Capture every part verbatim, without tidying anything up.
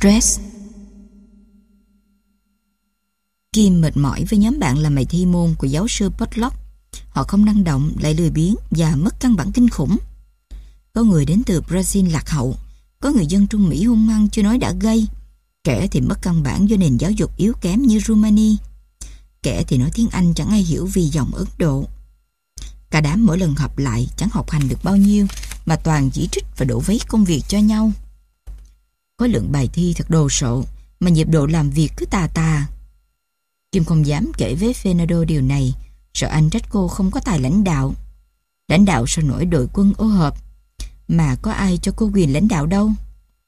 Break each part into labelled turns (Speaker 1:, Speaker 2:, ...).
Speaker 1: Stress. Kim mệt mỏi với nhóm bạn làm bài thi môn của giáo sư Potlock. Họ không năng động, lại lười biếng và mất cân bằng kinh khủng. Có người đến từ Brazil lạc hậu, có người dân Trung Mỹ hung hăng chưa nói đã gây, kẻ thì mất căn bản do nền giáo dục yếu kém như Rumani, kẻ thì nói tiếng Anh chẳng ai hiểu vì giọng Ấn Độ. Cả đám mỗi lần họp lại chẳng học hành được bao nhiêu, mà toàn chỉ trích và đổ vấy công việc cho nhau. Khối lượng bài thi thật đồ sộ, mà nhịp độ làm việc cứ tà tà. Kim không dám kể với Fernando điều này, sợ anh trách cô không có tài lãnh đạo. Lãnh đạo sao nổi đội quân ô hợp, mà có ai cho cô quyền lãnh đạo đâu.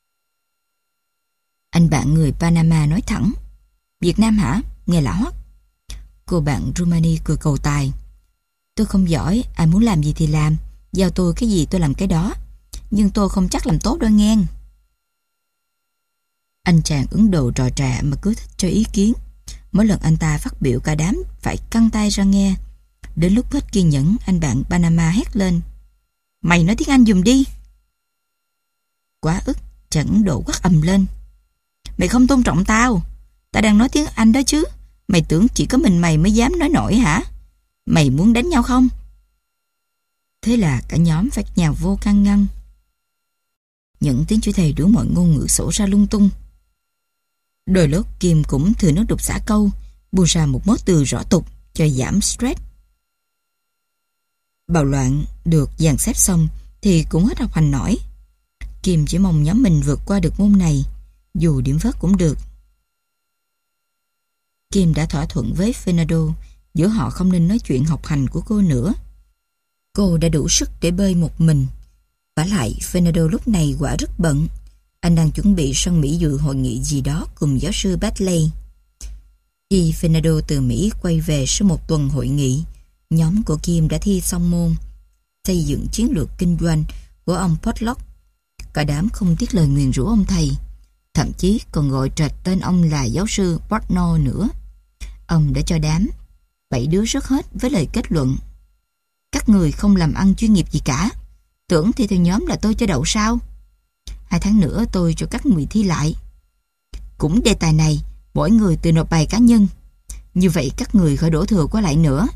Speaker 1: Anh bạn người Panama nói thẳng: Việt Nam hả? Nghe lạ hoắc. Cô bạn Rumani cười cầu tài: Tôi không giỏi, ai muốn làm gì thì làm, giao tôi cái gì tôi làm cái đó, nhưng tôi không chắc làm tốt đâu nghe. Anh chàng Ấn Độ trò trà mà cứ thích cho ý kiến. Mỗi lần anh ta phát biểu cả đám phải căng tay ra nghe. Đến lúc hết kiên nhẫn, anh bạn Panama hét lên: Mày nói tiếng Anh giùm đi. Quá ức, chàng Ấn Độ quát ầm lên: Mày không tôn trọng tao. Tao đang nói tiếng Anh đó chứ. Mày tưởng chỉ có mình mày mới dám nói nổi hả? Mày muốn đánh nhau không? Thế là cả nhóm phát nhào vô can ngăn. Những tiếng chửi thề đủ mọi ngôn ngữ sổ ra lung tung. Đôi lúc Kim cũng thừa nước đục xả câu, buông ra một mớ từ rõ tục cho giảm stress. Bạo loạn được dàn xếp xong thì cũng hết học hành nổi. Kim chỉ mong nhóm mình vượt qua được môn này, dù điểm vớt cũng được. Kim đã thỏa thuận với Fernando giữa họ không nên nói chuyện học hành của cô nữa. Cô đã đủ sức để bơi một mình. Vả lại Fernando lúc này quả rất bận. Anh đang chuẩn bị sang Mỹ dự hội nghị gì đó cùng giáo sư Batley. Khi Fernando từ Mỹ quay về sau một tuần hội nghị, nhóm của Kim đã thi xong môn xây dựng chiến lược kinh doanh của ông Potlock. Cả đám không tiếc lời nguyền rủa ông thầy, thậm chí còn gọi trệt tên ông là giáo sư Portnoy nữa. Ông đã cho đám bảy đứa rớt hết với lời kết luận: Các người không làm ăn chuyên nghiệp gì cả. Tưởng thi theo nhóm là tôi cho đậu sao? Hai tháng nữa tôi cho các người thi lại. Cũng đề tài này, mỗi người tự nộp bài cá nhân. Như vậy các người khỏi đổ thừa qua lại nữa.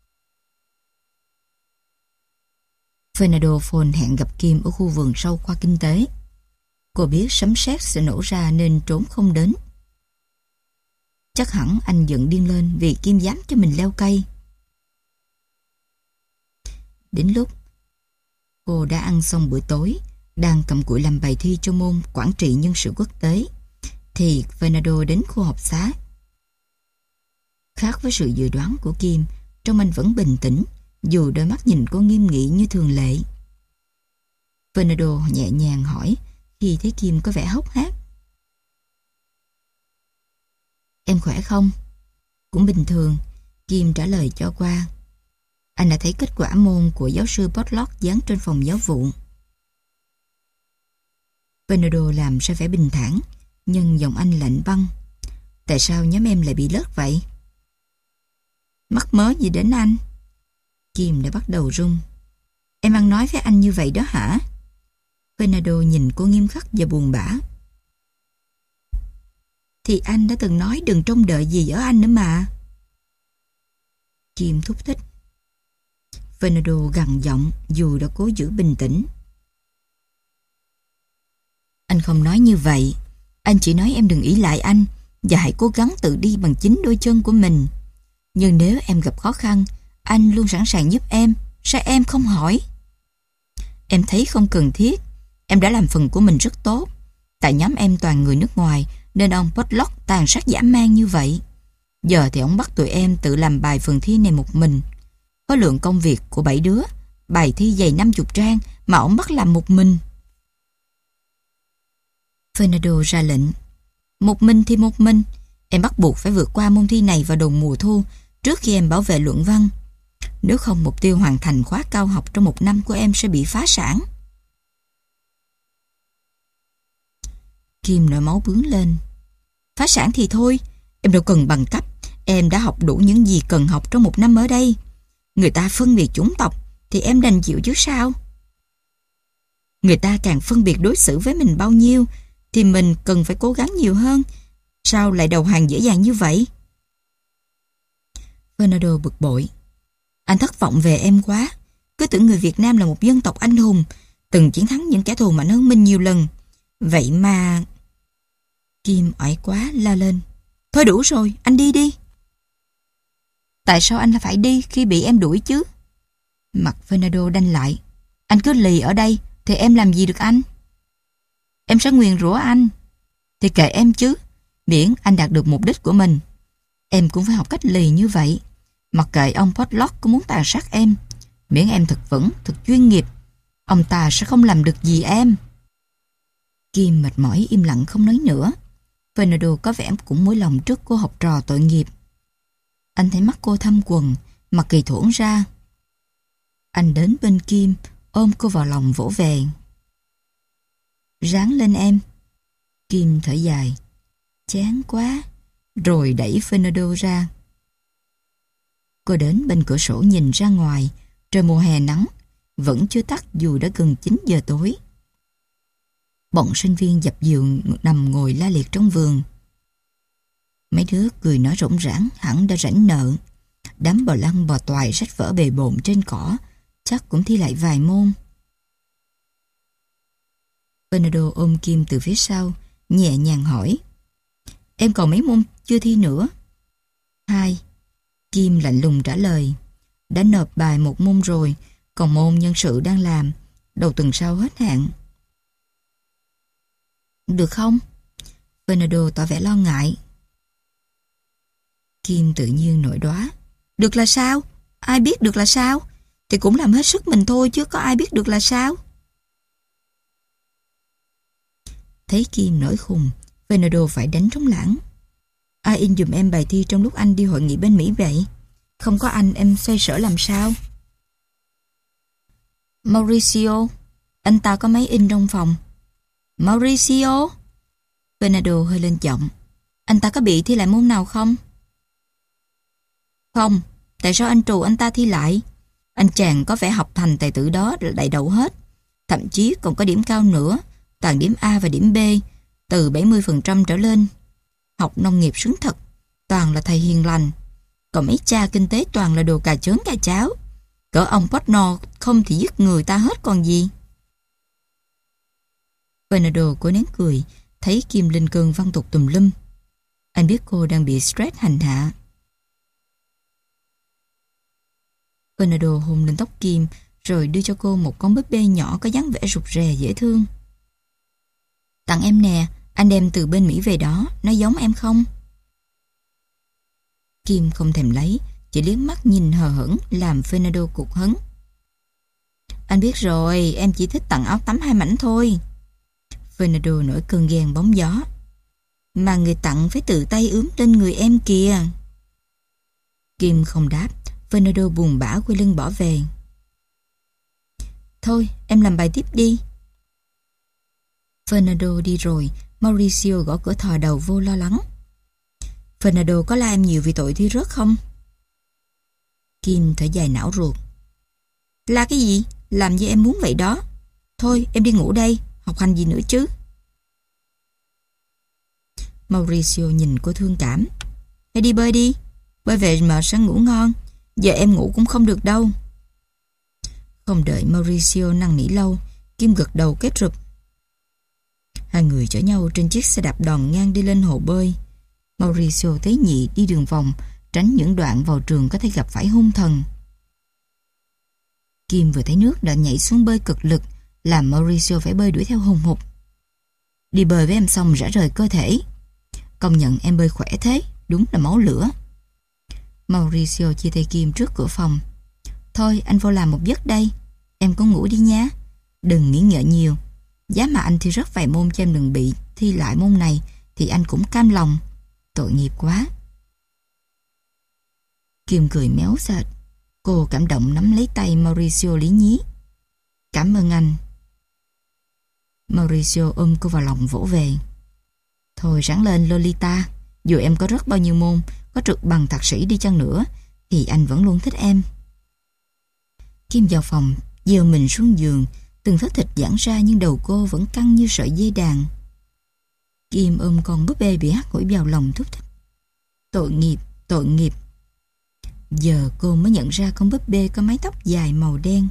Speaker 1: Fernando phone hẹn gặp Kim ở khu vườn sau khoa kinh tế. Cô biết sấm sét sẽ nổ ra nên trốn không đến. Chắc hẳn anh giận điên lên vì Kim dám cho mình leo cây. Đến lúc cô đã ăn xong bữa tối, đang cầm cụi làm bài thi cho môn quản trị nhân sự quốc tế, thì Fernando đến khu học xá. Khác với sự dự đoán của Kim, trông anh vẫn bình tĩnh, dù đôi mắt nhìn cô nghiêm nghị như thường lệ. Fernando nhẹ nhàng hỏi khi thấy Kim có vẻ hốc hác: Em khỏe không? Cũng bình thường, Kim trả lời cho qua. Anh đã thấy kết quả môn của giáo sư Potlock dán trên phòng giáo vụ. Fernando làm ra vẻ bình thản, nhưng giọng anh lạnh băng: Tại sao nhóm em lại bị lớt vậy? Mắc mớ gì đến anh? Kim đã bắt đầu run. Em ăn nói với anh như vậy đó hả? Fernando nhìn cô nghiêm khắc và buồn bã. Thì anh đã từng nói đừng trông đợi gì ở anh nữa mà. Kim thúc thích. Fernando gằn giọng dù đã cố giữ bình tĩnh. Anh không nói như vậy. Anh chỉ nói em đừng ỷ lại anh và hãy cố gắng tự đi bằng chính đôi chân của mình. Nhưng nếu em gặp khó khăn, anh luôn sẵn sàng giúp em. Sao em không hỏi? Em thấy không cần thiết. Em đã làm phần của mình rất tốt. Tại nhóm em toàn người nước ngoài nên ông Potlock tàn sát dã man như vậy. Giờ thì ông bắt tụi em tự làm bài phần thi này một mình. Có lượng công việc của bảy đứa, bài thi dày năm chục trang mà ông bắt làm một mình. Fernando ra lệnh: Một mình thì một mình. Em bắt buộc phải vượt qua môn thi này vào đầu mùa thu trước khi em bảo vệ luận văn. Nếu không, mục tiêu hoàn thành khóa cao học trong một năm của em sẽ bị phá sản. Kim nổi máu bướng lên. Phá sản thì thôi, em đâu cần bằng cấp. Em đã học đủ những gì cần học trong một năm ở đây. Người ta phân biệt chủng tộc thì em đành chịu chứ sao? Người ta càng phân biệt đối xử với mình bao nhiêu thì mình cần phải cố gắng nhiều hơn. Sao lại đầu hàng dễ dàng như vậy? Fernando bực bội. Anh thất vọng về em quá. Cứ tưởng người Việt Nam là một dân tộc anh hùng, từng chiến thắng những kẻ thù mạnh hơn mình nhiều lần. Vậy mà... Kim oải quá la lên. Thôi đủ rồi, anh đi đi. Tại sao anh phải đi khi bị em đuổi chứ? Mặt Fernando đanh lại. Anh cứ lì ở đây thì em làm gì được anh? Em sẽ nguyền rủa anh. Thì kệ em chứ, miễn anh đạt được mục đích của mình. Em cũng phải học cách lì như vậy. Mặc kệ ông Potlock có muốn tàn sát em, miễn em thật vững, thật chuyên nghiệp, ông ta sẽ không làm được gì em. Kim mệt mỏi im lặng không nói nữa. Fernando có vẻ cũng mũi lòng trước cô học trò tội nghiệp. Anh thấy mắt cô thâm quầng, mặt kỳ thổn ra. Anh đến bên Kim, ôm cô vào lòng vỗ về. Ráng lên em. Kim thở dài. Chán quá. Rồi đẩy Fernando ra. Cô đến bên cửa sổ nhìn ra ngoài. Trời mùa hè nắng vẫn chưa tắt dù đã gần chín giờ tối. Bọn sinh viên dập dìu nằm ngồi la liệt trong vườn. Mấy đứa cười nói rỗng rãng hẳn đã rảnh nợ. Đám bò lăn bò toài sách vở bề bộn trên cỏ, chắc cũng thi lại vài môn. Fernando ôm Kim từ phía sau, nhẹ nhàng hỏi. Em còn mấy môn chưa thi nữa? Hai. Kim lạnh lùng trả lời. Đã nộp bài một môn rồi, còn môn nhân sự đang làm, đầu tuần sau hết hạn. Được không? Fernando tỏ vẻ lo ngại. Kim tự nhiên nổi đoá. Được là sao? Ai biết được là sao? Thì cũng làm hết sức mình thôi chứ có ai biết được là sao? Thấy Kim nổi khùng, Fernando phải đánh trống lãng. Ai in giùm em bài thi trong lúc anh đi hội nghị bên Mỹ vậy? Không có anh em xoay sở làm sao? Mauricio, anh ta có máy in trong phòng. Mauricio? Fernando hơi lên giọng. Anh ta có bị thi lại môn nào không? Không, tại sao anh trù anh ta thi lại? Anh chàng có vẻ học thành tài tử đó đại đậu hết. Thậm chí còn có điểm cao nữa, toàn điểm A và điểm B, từ bảy mươi phần trăm trở lên. Học nông nghiệp sướng thật, toàn là thầy hiền lành. Còn mấy cha kinh tế toàn là đồ cà chớn cà cháo. Cỡ ông Potno không thì giết người ta hết còn gì. Fernando cố nén cười, thấy Kim lên cơn văn tục tùm lum. Anh biết cô đang bị stress hành hạ. Fernando hôn lên tóc Kim, rồi đưa cho cô một con búp bê nhỏ có dáng vẻ rụt rè dễ thương. Tặng em nè, anh đem từ bên Mỹ về đó, nó giống em không? Kim không thèm lấy, chỉ liếc mắt nhìn hờ hững làm Fernando cục hứng. Anh biết rồi, em chỉ thích tặng áo tắm hai mảnh thôi. Fernando nổi cơn ghen bóng gió. Mà người tặng phải tự tay ướm lên người em kìa. Kim không đáp, Fernando buồn bã quay lưng bỏ về. Thôi, em làm bài tiếp đi. Fernando đi rồi, Mauricio gõ cửa thò đầu vô lo lắng. Fernando có la em nhiều vì tội thi rớt không? Kim thở dài não ruột. La cái gì? Làm như em muốn vậy đó. Thôi, em đi ngủ đây, học hành gì nữa chứ? Mauricio nhìn cô thương cảm. Hãy đi bơi đi, bơi về mà sẽ ngủ ngon. Giờ em ngủ cũng không được đâu. Không đợi Mauricio năn nỉ lâu, Kim gật đầu kết rụp. Hai người chở nhau trên chiếc xe đạp đòn ngang đi lên hồ bơi. Mauricio tế nhị đi đường vòng, tránh những đoạn vào trường có thể gặp phải hung thần. Kim vừa thấy nước đã nhảy xuống bơi cực lực, làm Mauricio phải bơi đuổi theo hùng hục. Đi bơi với em xong rã rời cơ thể. Công nhận em bơi khỏe thế, đúng là máu lửa. Mauricio chia tay Kim trước cửa phòng. Thôi anh vô làm một giấc đây, em có ngủ đi nhá. Đừng nghĩ ngợi nhiều. Giá mà anh thi rớt vài môn cho em đừng bị thi lại môn này thì anh cũng cam lòng. Tội nghiệp quá. Kim cười méo sệt. Cô cảm động nắm lấy tay Mauricio lý nhí. Cảm ơn anh. Mauricio ôm cô vào lòng vỗ về. Thôi ráng lên Lolita. Dù em có rớt bao nhiêu môn, có trượt bằng thạc sĩ đi chăng nữa, thì anh vẫn luôn thích em. Kim vào phòng, gieo mình xuống giường. Từng thớ thịt giãn ra nhưng đầu cô vẫn căng như sợi dây đàn. Kim ôm con búp bê bị hắt hủi vào lòng thúc thích. Tội nghiệp, tội nghiệp. Giờ cô mới nhận ra con búp bê có mái tóc dài màu đen.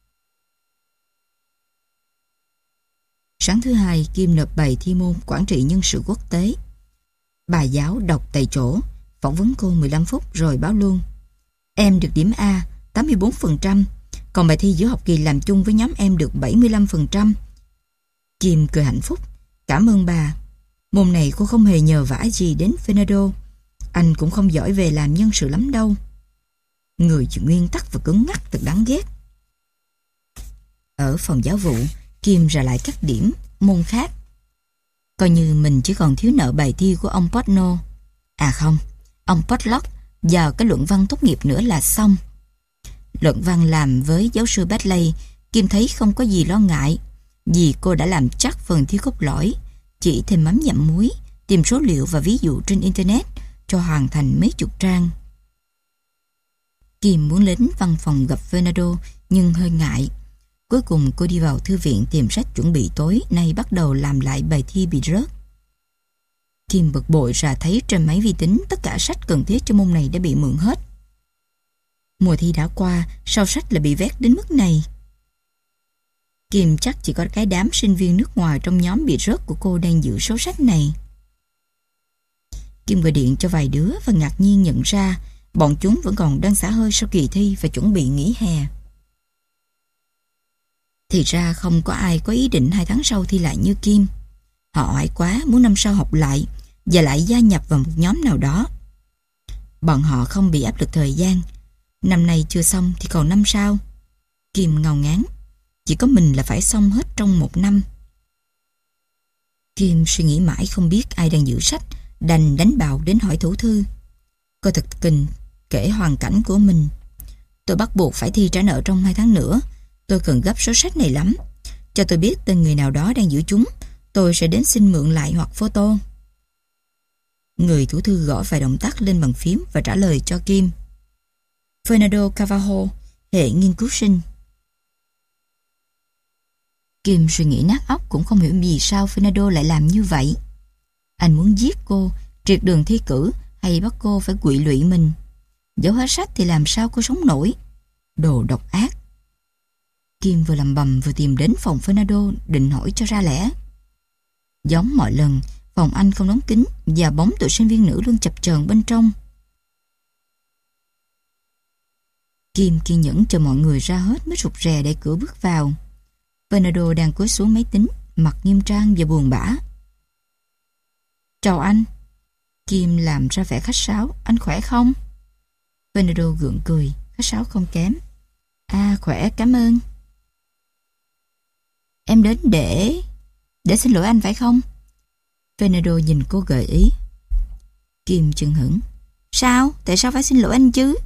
Speaker 1: Sáng thứ hai, Kim nộp bài thi môn quản trị nhân sự quốc tế. Bà giáo đọc tại chỗ, phỏng vấn cô mười lăm phút rồi báo luôn. Em được điểm A, tám mươi bốn phần trăm, còn bài thi giữa học kỳ làm chung với nhóm em được bảy mươi lăm phần trăm. Kim cười hạnh phúc. Cảm ơn bà. Môn này cô không hề nhờ vả gì đến Fernando. Anh cũng không giỏi về làm nhân sự lắm đâu. Người chỉ nguyên tắc và cứng ngắc thật đáng ghét. Ở phòng giáo vụ, Kim ra lại các điểm môn khác. Coi như mình chỉ còn thiếu nợ bài thi của ông Portno. À không, ông Potlock và cái luận văn tốt nghiệp nữa là xong. Luận văn làm với giáo sư Badley, Kim thấy không có gì lo ngại, vì cô đã làm chắc phần thi cốt lõi, chỉ thêm mắm dặm muối, tìm số liệu và ví dụ trên Internet cho hoàn thành mấy chục trang. Kim muốn đến văn phòng gặp Fernando nhưng hơi ngại. Cuối cùng cô đi vào thư viện tìm sách chuẩn bị tối nay bắt đầu làm lại bài thi bị rớt. Kim bực bội ra thấy trên máy vi tính tất cả sách cần thiết cho môn này đã bị mượn hết. Mùa thi đã qua, sao sách lại bị vét đến mức này? Kim chắc chỉ có cái đám sinh viên nước ngoài trong nhóm bị rớt của cô đang giữ số sách này. Kim gọi điện cho vài đứa và ngạc nhiên nhận ra bọn chúng vẫn còn đang xả hơi sau kỳ thi và chuẩn bị nghỉ hè. Thì ra không có ai có ý định hai tháng sau thi lại như Kim. Họ oải quá muốn năm sau học lại và lại gia nhập vào một nhóm nào đó. Bọn họ không bị áp lực thời gian. Năm nay chưa xong thì còn năm sau. Kim ngao ngán. Chỉ có mình là phải xong hết trong một năm. Kim suy nghĩ mãi không biết ai đang giữ sách, đành đánh bạo đến hỏi thủ thư. Cô thật kình kể hoàn cảnh của mình. Tôi bắt buộc phải thi trả nợ trong hai tháng nữa. Tôi cần gấp số sách này lắm. Cho tôi biết tên người nào đó đang giữ chúng. Tôi sẽ đến xin mượn lại hoặc photo. Người thủ thư gõ vài động tác lên bàn phím và trả lời cho Kim. Fernando Carvalho, hệ nghiên cứu sinh. Kim suy nghĩ nát óc cũng không hiểu vì sao Fernando lại làm như vậy. Anh muốn giết cô, triệt đường thi cử hay bắt cô phải quỵ lụy mình. Giấu hết sách thì làm sao cô sống nổi. Đồ độc ác. Kim vừa lầm bầm vừa tìm đến phòng Fernando định hỏi cho ra lẽ. Giống mọi lần, phòng anh không đóng kín và bóng tụi sinh viên nữ luôn chập chờn bên trong. Kim kiên nhẫn chờ mọi người ra hết mới rụt rè để cửa bước vào. Fernando đang cúi xuống máy tính, mặt nghiêm trang và buồn bã. Chào anh. Kim làm ra vẻ khách sáo. Anh khỏe không? Fernando gượng cười, khách sáo không kém. À khỏe, cảm ơn. Em đến để... để xin lỗi anh phải không? Fernando nhìn cô gợi ý. Kim chừng hững. Sao? Tại sao phải xin lỗi anh chứ?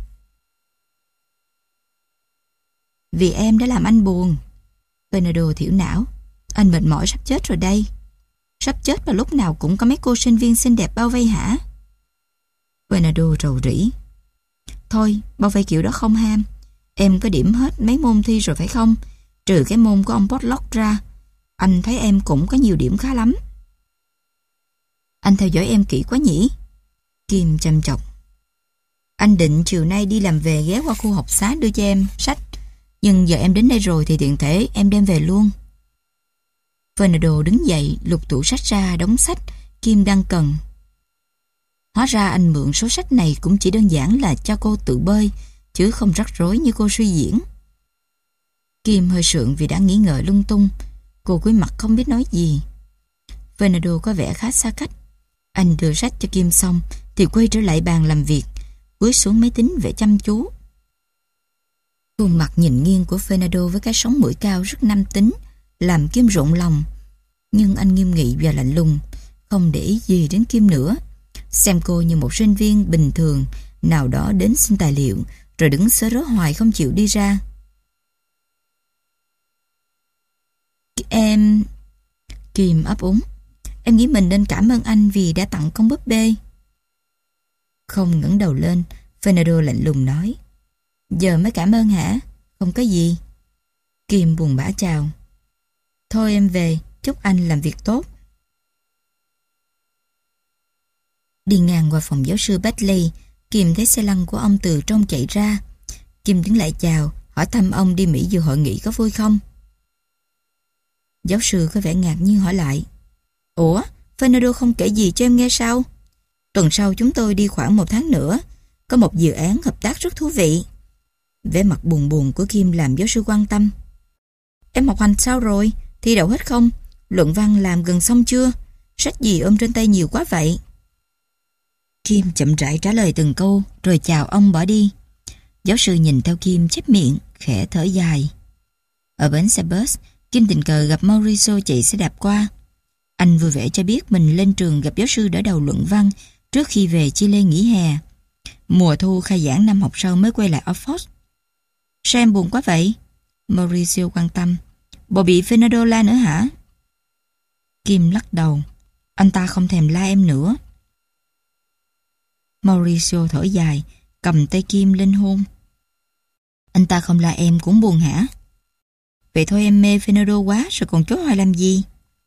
Speaker 1: Vì em đã làm anh buồn. Fernando thiểu não. Anh mệt mỏi sắp chết rồi đây. Sắp chết mà lúc nào cũng có mấy cô sinh viên xinh đẹp bao vây hả? Fernando rầu rĩ. Thôi, bao vây kiểu đó không ham. Em có điểm hết mấy môn thi rồi phải không? Trừ cái môn của ông Potlock ra. Anh thấy em cũng có nhiều điểm khá lắm. Anh theo dõi em kỹ quá nhỉ? Kim chăm chọc. Anh định chiều nay đi làm về ghé qua khu học xá đưa cho em sách. Nhưng giờ em đến đây rồi thì tiện thể em đem về luôn. Fernando đứng dậy lục tủ sách ra đống sách Kim đang cần. Hóa ra anh mượn số sách này cũng chỉ đơn giản là cho cô tự bơi, chứ không rắc rối như cô suy diễn. Kim hơi sượng vì đã nghĩ ngợi lung tung. Cô cúi mặt không biết nói gì. Fernando có vẻ khá xa cách. Anh đưa sách cho Kim xong thì quay trở lại bàn làm việc, cúi xuống máy tính vẻ chăm chú. Khuôn mặt nhìn nghiêng của Fernando với cái sống mũi cao rất nam tính làm Kim rộn lòng. Nhưng anh nghiêm nghị và lạnh lùng, không để ý gì đến Kim nữa, xem cô như một sinh viên bình thường nào đó đến xin tài liệu rồi đứng sớ rớ hoài không chịu đi ra. Em... Kim ấp úng. Em nghĩ mình nên cảm ơn anh vì đã tặng con búp bê. Không ngẩng đầu lên, Fernando lạnh lùng nói. Giờ mới cảm ơn hả? Không có gì. Kim buồn bã chào. Thôi em về, chúc anh làm việc tốt. Đi ngang qua phòng giáo sư Batley, Kim thấy xe lăn của ông từ trong chạy ra. Kim đứng lại chào, hỏi thăm ông đi Mỹ dự hội nghị có vui không. Giáo sư có vẻ ngạc nhiên hỏi lại: Ủa, Fernando không kể gì cho em nghe sao? Tuần sau chúng tôi đi khoảng một tháng nữa, có một dự án hợp tác rất thú vị. Vẻ mặt buồn buồn của Kim làm giáo sư quan tâm. Em học hành sao rồi? Thi đậu hết không? Luận văn làm gần xong chưa? Sách gì ôm trên tay nhiều quá vậy? Kim chậm rãi trả lời từng câu, rồi chào ông bỏ đi. Giáo sư nhìn theo Kim chép miệng, khẽ thở dài. Ở bến xe bus, Kim tình cờ gặp Mauricio chạy xe đạp qua. Anh vui vẻ cho biết mình lên trường gặp giáo sư đỡ đầu luận văn trước khi về Chile nghỉ hè. Mùa thu khai giảng năm học sau mới quay lại Oxford. Sao em buồn quá vậy? Mauricio quan tâm. Bộ bị Fernando la nữa hả? Kim lắc đầu. Anh ta không thèm la em nữa. Mauricio thở dài, cầm tay Kim lên hôn. Anh ta không la em cũng buồn hả? Vậy thôi em mê Fernando quá rồi còn chối hoài làm gì?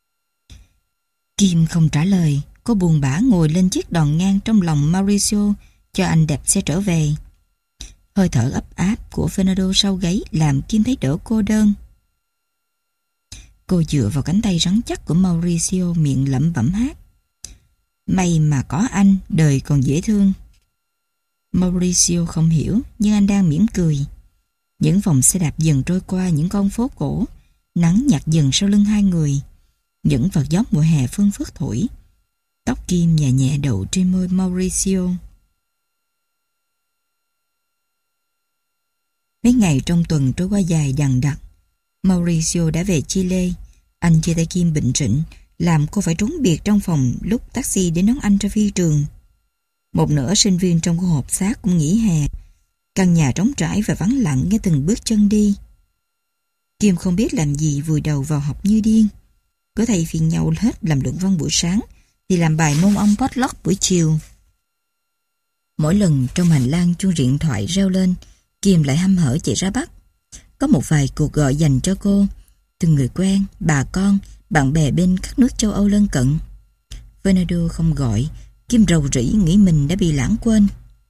Speaker 1: Kim không trả lời. Cô buồn bã ngồi lên chiếc đòn ngang trong lòng Mauricio cho anh đạp xe trở về. Hơi thở ấp áp của Fernando sau gáy làm Kim thấy đỡ cô đơn. Cô dựa vào cánh tay rắn chắc của Mauricio, miệng lẩm bẩm hát. May mà có anh, đời còn dễ thương. Mauricio không hiểu, nhưng anh đang mỉm cười. Những vòng xe đạp dần trôi qua những con phố cổ, nắng nhạt dần sau lưng hai người. Những vạt gió mùa hè phương phất thổi. Tóc Kim nhẹ nhẹ đậu trên môi Mauricio. Mấy ngày trong tuần trôi qua dài đằng đẵng. Mauricio đã về Chile. Anh chia tay Kim bệnh rịnh, làm cô phải trốn biệt trong phòng lúc taxi đến đón anh ra phi trường. Một nửa sinh viên trong khu hộp xác cũng nghỉ hè. Căn nhà trống trải và vắng lặng nghe từng bước chân đi. Kim không biết làm gì, vùi đầu vào học như điên. Có thầy phiền nhau hết làm luận văn buổi sáng thì làm bài môn ong potluck buổi chiều. Mỗi lần trong hành lang chuông điện thoại reo lên, Kim lại hăm hở chạy ra bắt. Có một vài cuộc gọi dành cho cô, từ người quen, bà con, bạn bè bên các nước châu Âu lân cận. Fernando không gọi, Kim rầu rĩ nghĩ mình đã bị lãng quên.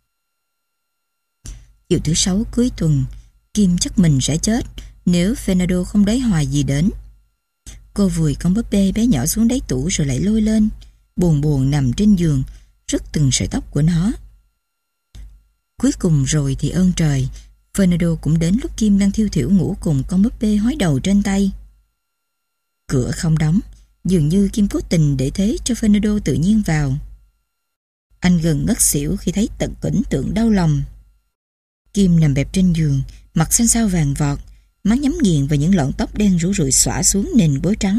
Speaker 1: Chiều thứ sáu cuối tuần, Kim chắc mình sẽ chết nếu Fernando không đáy hoài gì đến. Cô vùi con búp bê bé nhỏ xuống đáy tủ rồi lại lôi lên, buồn buồn nằm trên giường, rứt từng sợi tóc của nó. Cuối cùng rồi thì ơn trời, Fernando cũng đến lúc Kim đang thiêu thiểu ngủ cùng con búp bê hói đầu trên tay. Cửa không đóng, dường như Kim cố tình để thế cho Fernando tự nhiên vào. Anh gần ngất xỉu khi thấy tận cảnh tượng đau lòng. Kim nằm bẹp trên giường, mặt xanh xao vàng vọt, mắt nhắm nghiền và những lọn tóc đen rủ rượi xõa xuống nền bối trắng.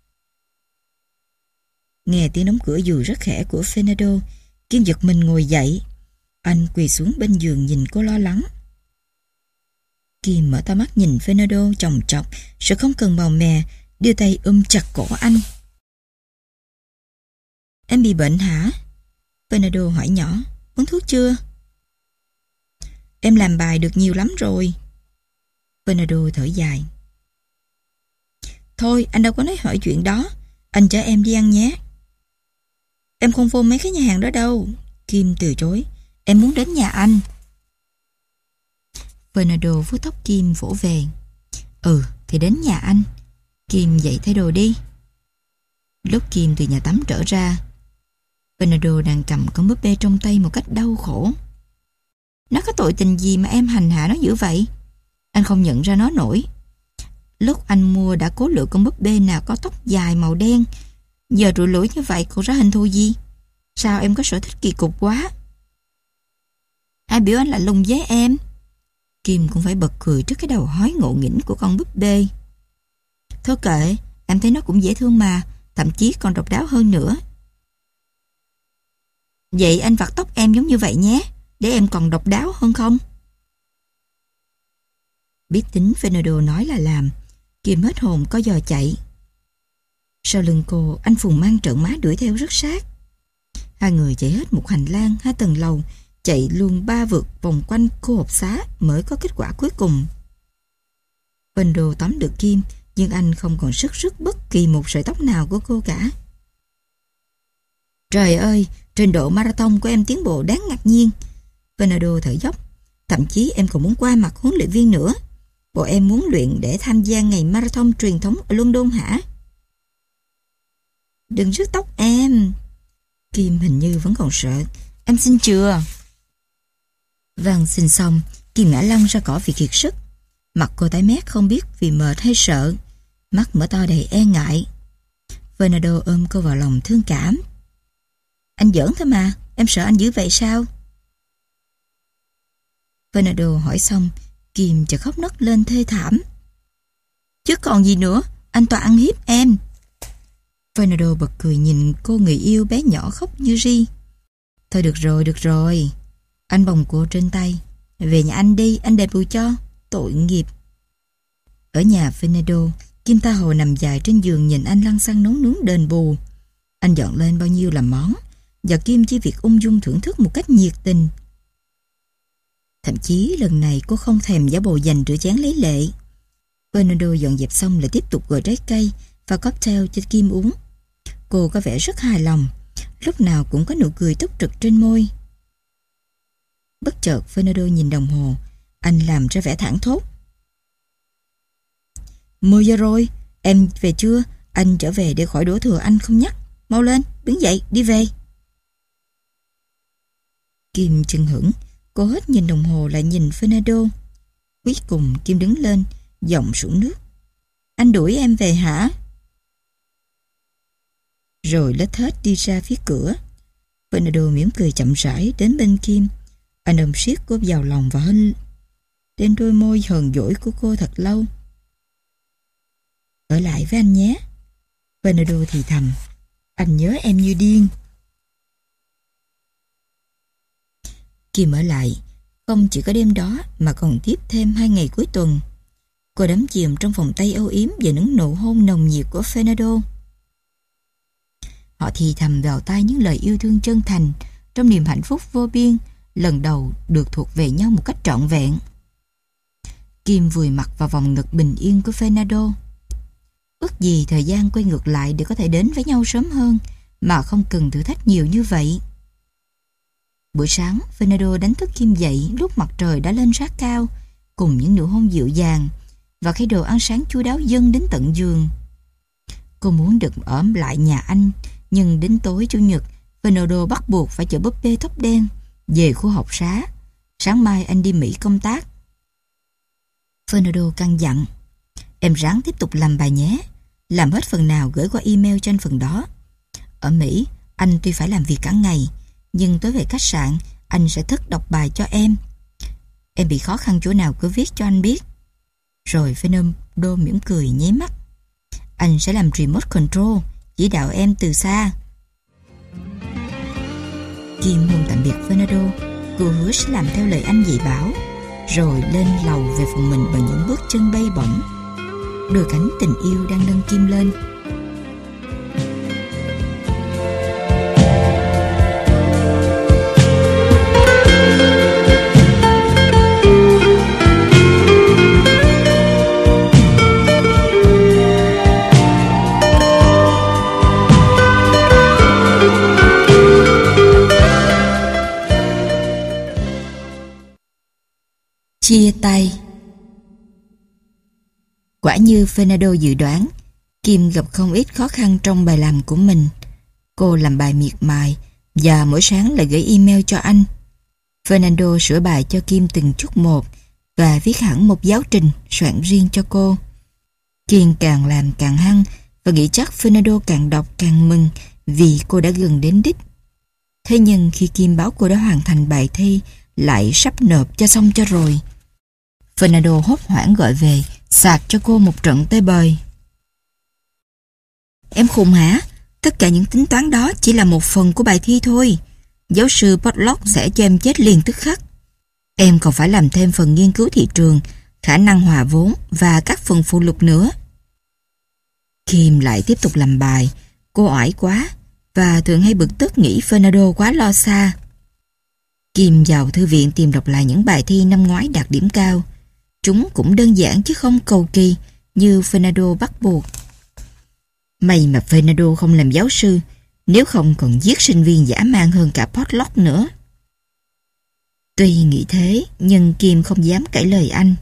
Speaker 1: Nghe tiếng đóng cửa dù rất khẽ của Fernando, Kim giật mình ngồi dậy. Anh quỳ xuống bên giường nhìn cô lo lắng. Kim mở to mắt nhìn Fernando chòng chọc, rồi không cần màu mè, đưa tay ôm chặt cổ anh. Em bị bệnh hả? Fernando hỏi nhỏ. Uống thuốc chưa? Em làm bài được nhiều lắm rồi. Fernando thở dài. Thôi, anh đâu có nói hỏi chuyện đó. Anh chở em đi ăn nhé. Em không vô mấy cái nhà hàng đó đâu. Kim từ chối. Em muốn đến nhà anh. Fernando vuốt tóc Kim vỗ về. Ừ, thì đến nhà anh. Kim dậy thay đồ đi. Lúc Kim từ nhà tắm trở ra, Fernando đang cầm con búp bê trong tay một cách đau khổ. Nó có tội tình gì mà em hành hạ nó dữ vậy? Anh không nhận ra nó nổi. Lúc anh mua đã cố lựa con búp bê nào có tóc dài màu đen. Giờ rụi lũi như vậy còn ra hình thù gì? Sao em có sở thích kỳ cục quá? Ai biểu anh lạnh lùng với em? Kim cũng phải bật cười trước cái đầu hói ngộ nghĩnh của con búp bê. Thôi kệ, em thấy nó cũng dễ thương mà, thậm chí còn độc đáo hơn nữa. Vậy anh vặt tóc em giống như vậy nhé, để em còn độc đáo hơn không? Biết tính Fernando nói là làm, Kim hết hồn có giò chạy. Sau lưng cô, anh Phùng mang trợn má đuổi theo rất sát. Hai người chạy hết một hành lang, hai tầng lầu, chạy luôn ba vượt vòng quanh khu hộp xá mới có kết quả cuối cùng. Fernando tóm được Kim, nhưng anh không còn sức rứt bất kỳ một sợi tóc nào của cô cả. Trời ơi, Trình độ marathon của em tiến bộ đáng ngạc nhiên. Fernando thở dốc. Thậm chí em còn muốn qua mặt huấn luyện viên nữa. Bộ em muốn luyện để tham gia ngày marathon truyền thống ở London hả? Đừng rước tóc em. Kim hình như vẫn còn sợ. Em xin chưa? Vâng, xin xong, Kim ngã lăn ra cỏ vì kiệt sức. Mặt cô tái mét không biết vì mệt hay sợ. Mắt mở to đầy e ngại. Fernando ôm cô vào lòng thương cảm. Anh giỡn thôi mà, em sợ anh dữ vậy sao? Fernando hỏi xong, Kim chợt khóc nấc lên thê thảm. Chứ còn gì nữa, anh toàn ăn hiếp em. Fernando bật cười nhìn cô người yêu bé nhỏ khóc như ri. Thôi được rồi, được rồi. Anh bồng cô trên tay. Về nhà anh đi, anh đền bù cho. Tội nghiệp. Ở nhà Fernando, Kim Tha Hồ nằm dài trên giường nhìn anh lăn xăng nấu nướng đền bù. Anh dọn lên bao nhiêu là món, và Kim chỉ việc ung dung thưởng thức một cách nhiệt tình. Thậm chí lần này cô không thèm giả bộ dành rửa chén lấy lệ. Fernando dọn dẹp xong lại tiếp tục gọi trái cây và cocktail cho Kim uống. Cô có vẻ rất hài lòng, lúc nào cũng có nụ cười túc trực trên môi. Bất chợt Fernando nhìn đồng hồ. Anh làm ra vẻ thảng thốt. Mười giờ rồi, em về chưa? Anh trở về để khỏi đổ thừa anh không nhắc. Mau lên, đứng dậy, đi về. Kim chừng hững. Cô hết nhìn đồng hồ lại nhìn Fernando. Cuối cùng Kim đứng lên, giọng sũng nước. Anh đuổi em về hả? Rồi lết hết đi ra phía cửa. Fernando mỉm cười chậm rãi đến bên Kim. Anh ôm siết cô vào lòng và hôn lên đôi môi hờn dỗi của cô thật lâu. Ở lại với anh nhé. Fernando thì thầm. Anh nhớ em như điên. Kim ở lại, không chỉ có đêm đó mà còn tiếp thêm hai ngày cuối tuần. Cô đắm chìm trong vòng tay âu yếm và những nụ hôn nồng nhiệt của Fernando. Họ thì thầm vào tai những lời yêu thương chân thành trong niềm hạnh phúc vô biên, lần đầu được thuộc về nhau một cách trọn vẹn. Kim vùi mặt vào vòng ngực bình yên của Fernando. Ước gì thời gian quay ngược lại để có thể đến với nhau sớm hơn, mà không cần thử thách nhiều như vậy. Buổi sáng, Fernando đánh thức Kim dậy lúc mặt trời đã lên sát cao, cùng những nụ hôn dịu dàng, và khi đồ ăn sáng chu đáo dâng đến tận giường. Cô muốn được ở lại nhà anh, nhưng đến tối Chủ nhật, Fernando bắt buộc phải chở búp bê tóc đen về khu học xá. Sáng mai anh đi Mỹ công tác. Fernando căn dặn. Em ráng tiếp tục làm bài nhé. Làm hết phần nào gửi qua email cho anh phần đó. Ở Mỹ, anh tuy phải làm việc cả ngày, nhưng tối về khách sạn, anh sẽ thức đọc bài cho em. Em bị khó khăn chỗ nào cứ viết cho anh biết. Rồi Fernando mỉm cười nháy mắt. Anh sẽ làm remote control, chỉ đạo em từ xa. Kim hôn tạm biệt Fernando. Cô hứa sẽ làm theo lời anh dạy bảo, rồi lên lầu về phòng mình bằng những bước chân bay bổng. Đôi cánh tình yêu đang nâng Kim lên. Chia tay. Quả như Fernando dự đoán, Kim gặp không ít khó khăn trong bài làm của mình. Cô làm bài miệt mài và mỗi sáng lại gửi email cho anh. Fernando sửa bài cho Kim từng chút một và viết hẳn một giáo trình soạn riêng cho cô. Kim càng làm càng hăng và nghĩ chắc Fernando càng đọc càng mừng vì cô đã gần đến đích. Thế nhưng khi Kim báo cô đã hoàn thành bài thi, lại sắp nộp cho xong cho rồi, Fernando hốt hoảng gọi về, sạc cho cô một trận tơi bời. Em khùng hả? Tất cả những tính toán đó chỉ là một phần của bài thi thôi. Giáo sư Potlock sẽ cho em chết liền tức khắc. Em còn phải làm thêm phần nghiên cứu thị trường, khả năng hòa vốn và các phần phụ lục nữa. Kim lại tiếp tục làm bài. Cô oải quá và thường hay bực tức nghĩ Fernando quá lo xa. Kim vào thư viện tìm đọc lại những bài thi năm ngoái đạt điểm cao. Chúng cũng đơn giản chứ không cầu kỳ như Fernando bắt buộc. May mà Fernando không làm giáo sư, nếu không còn giết sinh viên dã man hơn cả Potluck nữa. Tuy nghĩ thế, nhưng Kim không dám cãi lời anh.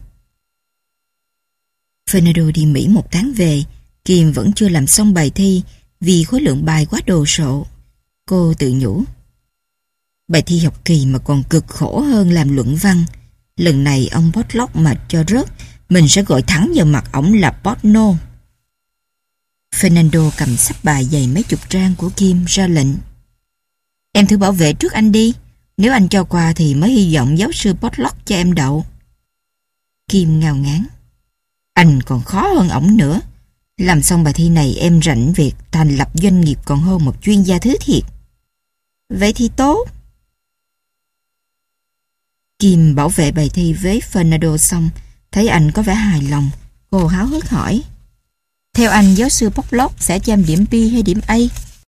Speaker 1: Fernando đi Mỹ một tháng về, Kim vẫn chưa làm xong bài thi vì khối lượng bài quá đồ sộ. Cô tự nhủ, bài thi học kỳ mà còn cực khổ hơn làm luận văn. Lần này ông Potluck mà cho rớt, mình sẽ gọi thẳng vào mặt ổng là Potno. Fernando cầm sắp bài dày mấy chục trang của Kim ra lệnh. Em thử bảo vệ trước anh đi. Nếu anh cho qua thì mới hy vọng giáo sư Potluck cho em đậu. Kim ngao ngán. Anh còn khó hơn ổng nữa. Làm xong bài thi này em rảnh việc thành lập doanh nghiệp còn hơn một chuyên gia thứ thiệt. Vậy thì tốt. Kim bảo vệ bài thi với Fernando xong, thấy anh có vẻ hài lòng. Cô háo hức hỏi, theo anh giáo sư Potluck sẽ cho em điểm B hay điểm A?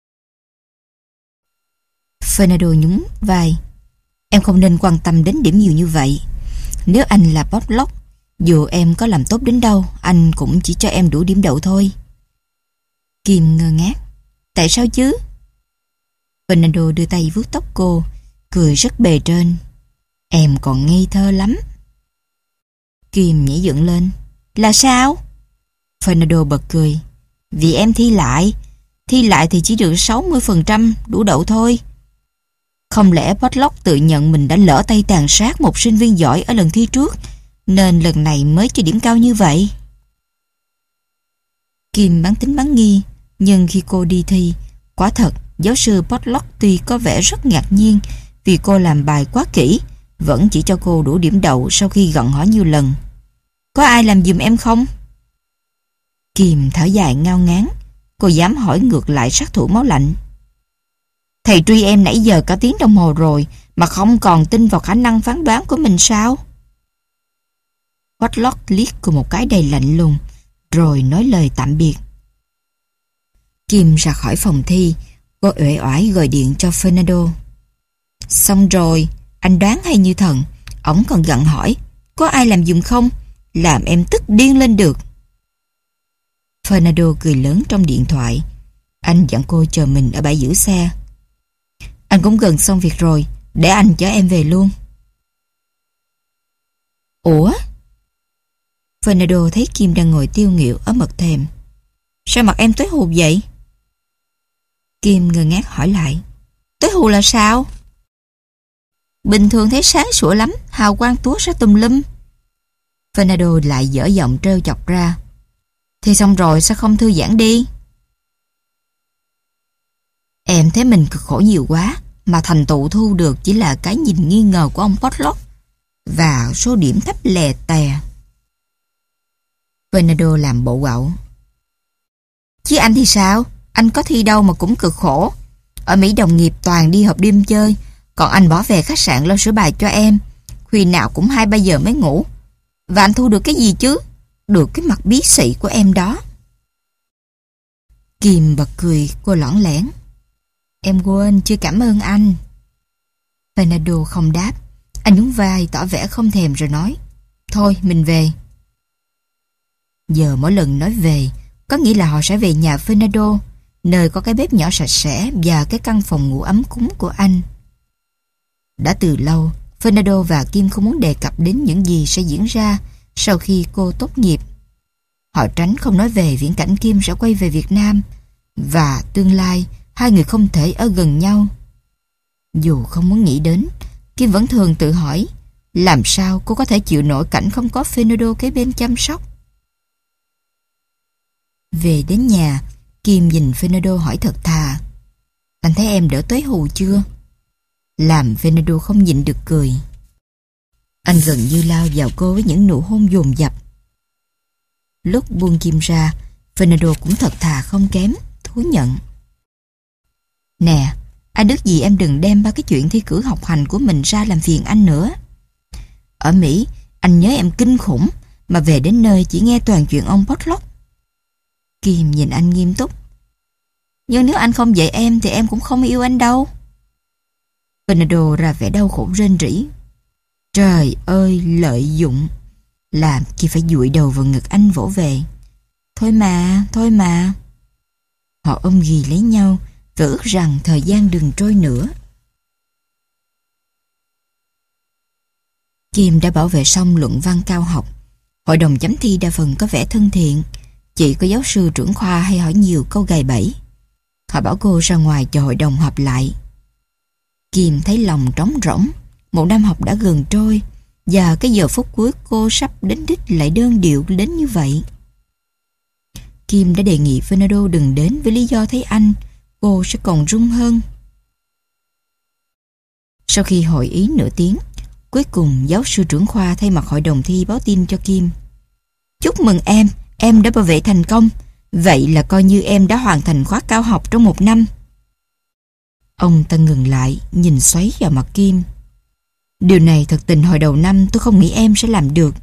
Speaker 1: Fernando nhún vai. Em không nên quan tâm đến điểm nhiều như vậy. Nếu anh là Potluck, dù em có làm tốt đến đâu, anh cũng chỉ cho em đủ điểm đậu thôi. Kim ngơ ngác. Tại sao chứ? Fernando đưa tay vuốt tóc cô, cười rất bề trên. Em còn ngây thơ lắm. Kim nhảy dựng lên. Là sao? Fernando bật cười. Vì em thi lại. Thi lại thì chỉ được sáu mươi phần trăm đủ đậu thôi. Không lẽ Potluck tự nhận mình đã lỡ tay tàn sát một sinh viên giỏi ở lần thi trước, nên lần này mới cho điểm cao như vậy? Kim bán tính bán nghi, nhưng khi cô đi thi, quả thật giáo sư Potluck tuy có vẻ rất ngạc nhiên vì cô làm bài quá kỹ, vẫn chỉ cho cô đủ điểm đậu sau khi gặng hỏi nhiều lần. Có ai làm giùm em không? Kim thở dài ngao ngán. Cô dám hỏi ngược lại sát thủ máu lạnh. Thầy truy em nãy giờ cả tiếng đồng hồ rồi mà không còn tin vào khả năng phán đoán của mình sao? Potluck liếc cô một cái đầy lạnh lùng, rồi nói lời tạm biệt. Kim ra khỏi phòng thi. Cô uể oải gọi điện cho Fernando. Xong rồi, anh đoán hay như thần. Ổng còn gặng hỏi, có ai làm giùm không? Làm em tức điên lên được. Fernando cười lớn trong điện thoại. Anh dặn cô chờ mình ở bãi giữ xe. Anh cũng gần xong việc rồi, để anh chở em về luôn. Ủa? Fernando thấy Kim đang ngồi tiêu nghỉu ở bậc thềm. Sao mặt em tối hù vậy? Kim ngơ ngác hỏi lại. Tối hù là sao? Bình thường thấy sáng sủa lắm, hào quang túa ra tùm lum. Fernando lại dở giọng trêu chọc ra. Thì xong rồi sao không thư giãn đi? Em thấy mình cực khổ nhiều quá, mà thành tựu thu được chỉ là cái nhìn nghi ngờ của ông Potluck và số điểm thấp lè tè. Fernando làm bộ quạo. Chứ anh thì sao? Anh có thi đâu mà cũng cực khổ. Ở Mỹ đồng nghiệp toàn đi họp đêm chơi, còn anh bỏ về khách sạn lo sửa bài cho em. Khuya nào cũng hai ba giờ mới ngủ. Và anh thu được cái gì chứ? Được cái mặt bí xị của em đó. Kim bật cười, cô lõng lẻn. Em quên chưa cảm ơn anh. Fernando không đáp. Anh nhún vai tỏ vẻ không thèm rồi nói, thôi mình về. Giờ mỗi lần nói về, có nghĩa là họ sẽ về nhà Fernando, nơi có cái bếp nhỏ sạch sẽ và cái căn phòng ngủ ấm cúng của anh. Đã từ lâu, Fernando và Kim không muốn đề cập đến những gì sẽ diễn ra sau khi cô tốt nghiệp. Họ tránh không nói về viễn cảnh Kim sẽ quay về Việt Nam, và tương lai hai người không thể ở gần nhau. Dù không muốn nghĩ đến, Kim vẫn thường tự hỏi làm sao cô có thể chịu nổi cảnh không có Fernando kế bên chăm sóc. Về đến nhà, Kim nhìn Fernando hỏi thật thà, anh thấy em đỡ tối hù chưa? Làm Fernando không nhịn được cười. Anh gần như lao vào cô với những nụ hôn dồn dập. Lúc buông Kim ra, Fernando cũng thật thà không kém, thú nhận. Nè, anh ước gì em đừng đem ba cái chuyện thi cử học hành của mình ra làm phiền anh nữa. Ở Mỹ, anh nhớ em kinh khủng, mà về đến nơi chỉ nghe toàn chuyện ông Potluck. Kim nhìn anh nghiêm túc. Nhưng nếu anh không dạy em thì em cũng không yêu anh đâu. Fernando ra vẻ đau khổ rên rỉ. Trời ơi, lợi dụng. Làm Kim phải dụi đầu vào ngực anh vỗ về. Thôi mà, thôi mà. Họ ôm ghì lấy nhau, và ước rằng thời gian đừng trôi nữa. Kim đã bảo vệ xong luận văn cao học. Hội đồng chấm thi đa phần có vẻ thân thiện, chỉ có giáo sư trưởng khoa hay hỏi nhiều câu gài bẫy. Họ bảo cô ra ngoài cho hội đồng họp lại. Kim thấy lòng trống rỗng. Một năm học đã gần trôi, và cái giờ phút cuối cô sắp đến đích lại đơn điệu đến như vậy. Kim đã đề nghị Fernando đừng đến với lý do thấy anh, cô sẽ còn run hơn. Sau khi hội ý nửa tiếng, cuối cùng giáo sư trưởng khoa thay mặt hội đồng thi báo tin cho Kim. Chúc mừng em, em đã bảo vệ thành công. Vậy là coi như em đã hoàn thành khóa cao học trong một năm. Ông ta ngừng lại, nhìn xoáy vào mặt Kim. Điều này thật tình hồi đầu năm tôi không nghĩ em sẽ làm được.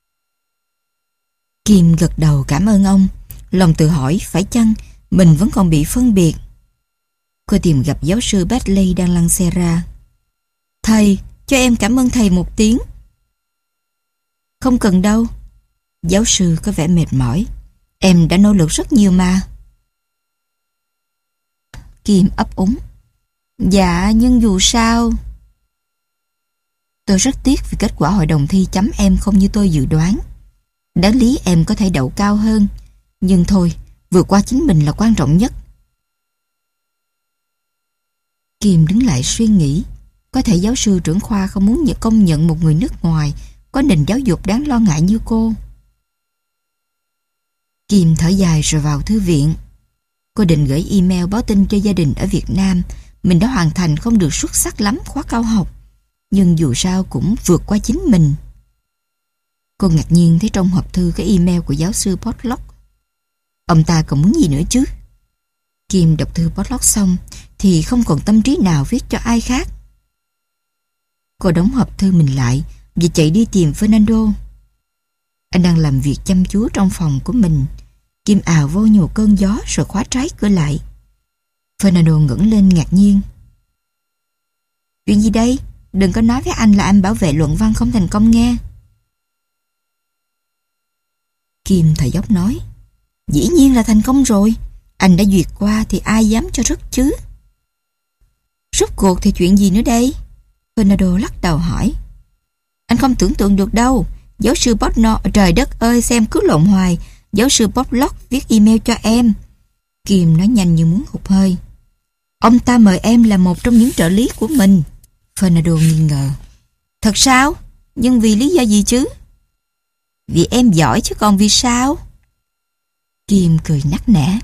Speaker 1: Kim gật đầu cảm ơn ông, lòng tự hỏi phải chăng mình vẫn còn bị phân biệt. Cô tìm gặp giáo sư Batley đang lăn xe ra. Thầy, cho em cảm ơn thầy một tiếng. Không cần đâu. Giáo sư có vẻ mệt mỏi. Em đã nỗ lực rất nhiều mà. Kim ấp úng. Dạ, nhưng dù sao... Tôi rất tiếc vì kết quả hội đồng thi chấm em không như tôi dự đoán. Đáng lý em có thể đậu cao hơn. Nhưng thôi, vượt qua chính mình là quan trọng nhất. Kim đứng lại suy nghĩ. Có thể giáo sư trưởng khoa không muốn nhận công nhận một người nước ngoài có nền giáo dục đáng lo ngại như cô. Kim thở dài rồi vào thư viện. Cô định gửi email báo tin cho gia đình ở Việt Nam mình đã hoàn thành không được xuất sắc lắm khóa cao học, nhưng dù sao cũng vượt qua chính mình. Cô ngạc nhiên thấy trong hộp thư cái email của giáo sư Potlock. Ông ta còn muốn gì nữa chứ? Kim đọc thư Potlock xong thì không còn tâm trí nào viết cho ai khác. Cô đóng hộp thư mình lại và chạy đi tìm Fernando. Anh đang làm việc chăm chú trong phòng của mình. Kim ào vô như một cơn gió rồi khóa trái cửa lại. Fernando ngẩng lên ngạc nhiên. Chuyện gì đây? Đừng có nói với anh là anh bảo vệ luận văn không thành công nghe. Kim thở dốc nói. Dĩ nhiên là thành công rồi. Anh đã duyệt qua thì ai dám cho rớt chứ. Rốt cuộc thì chuyện gì nữa đây? Fernando lắc đầu hỏi. Anh không tưởng tượng được đâu. Giáo sư Potno, trời đất ơi xem cứ lộn hoài. Giáo sư Potlock viết email cho em. Kim nói nhanh như muốn hụt hơi. Ông ta mời em là một trong những trợ lý của mình. Fernando nghi ngờ. Thật sao? Nhưng vì lý do gì chứ? Vì em giỏi chứ còn vì sao? Kim cười nắc nẻ.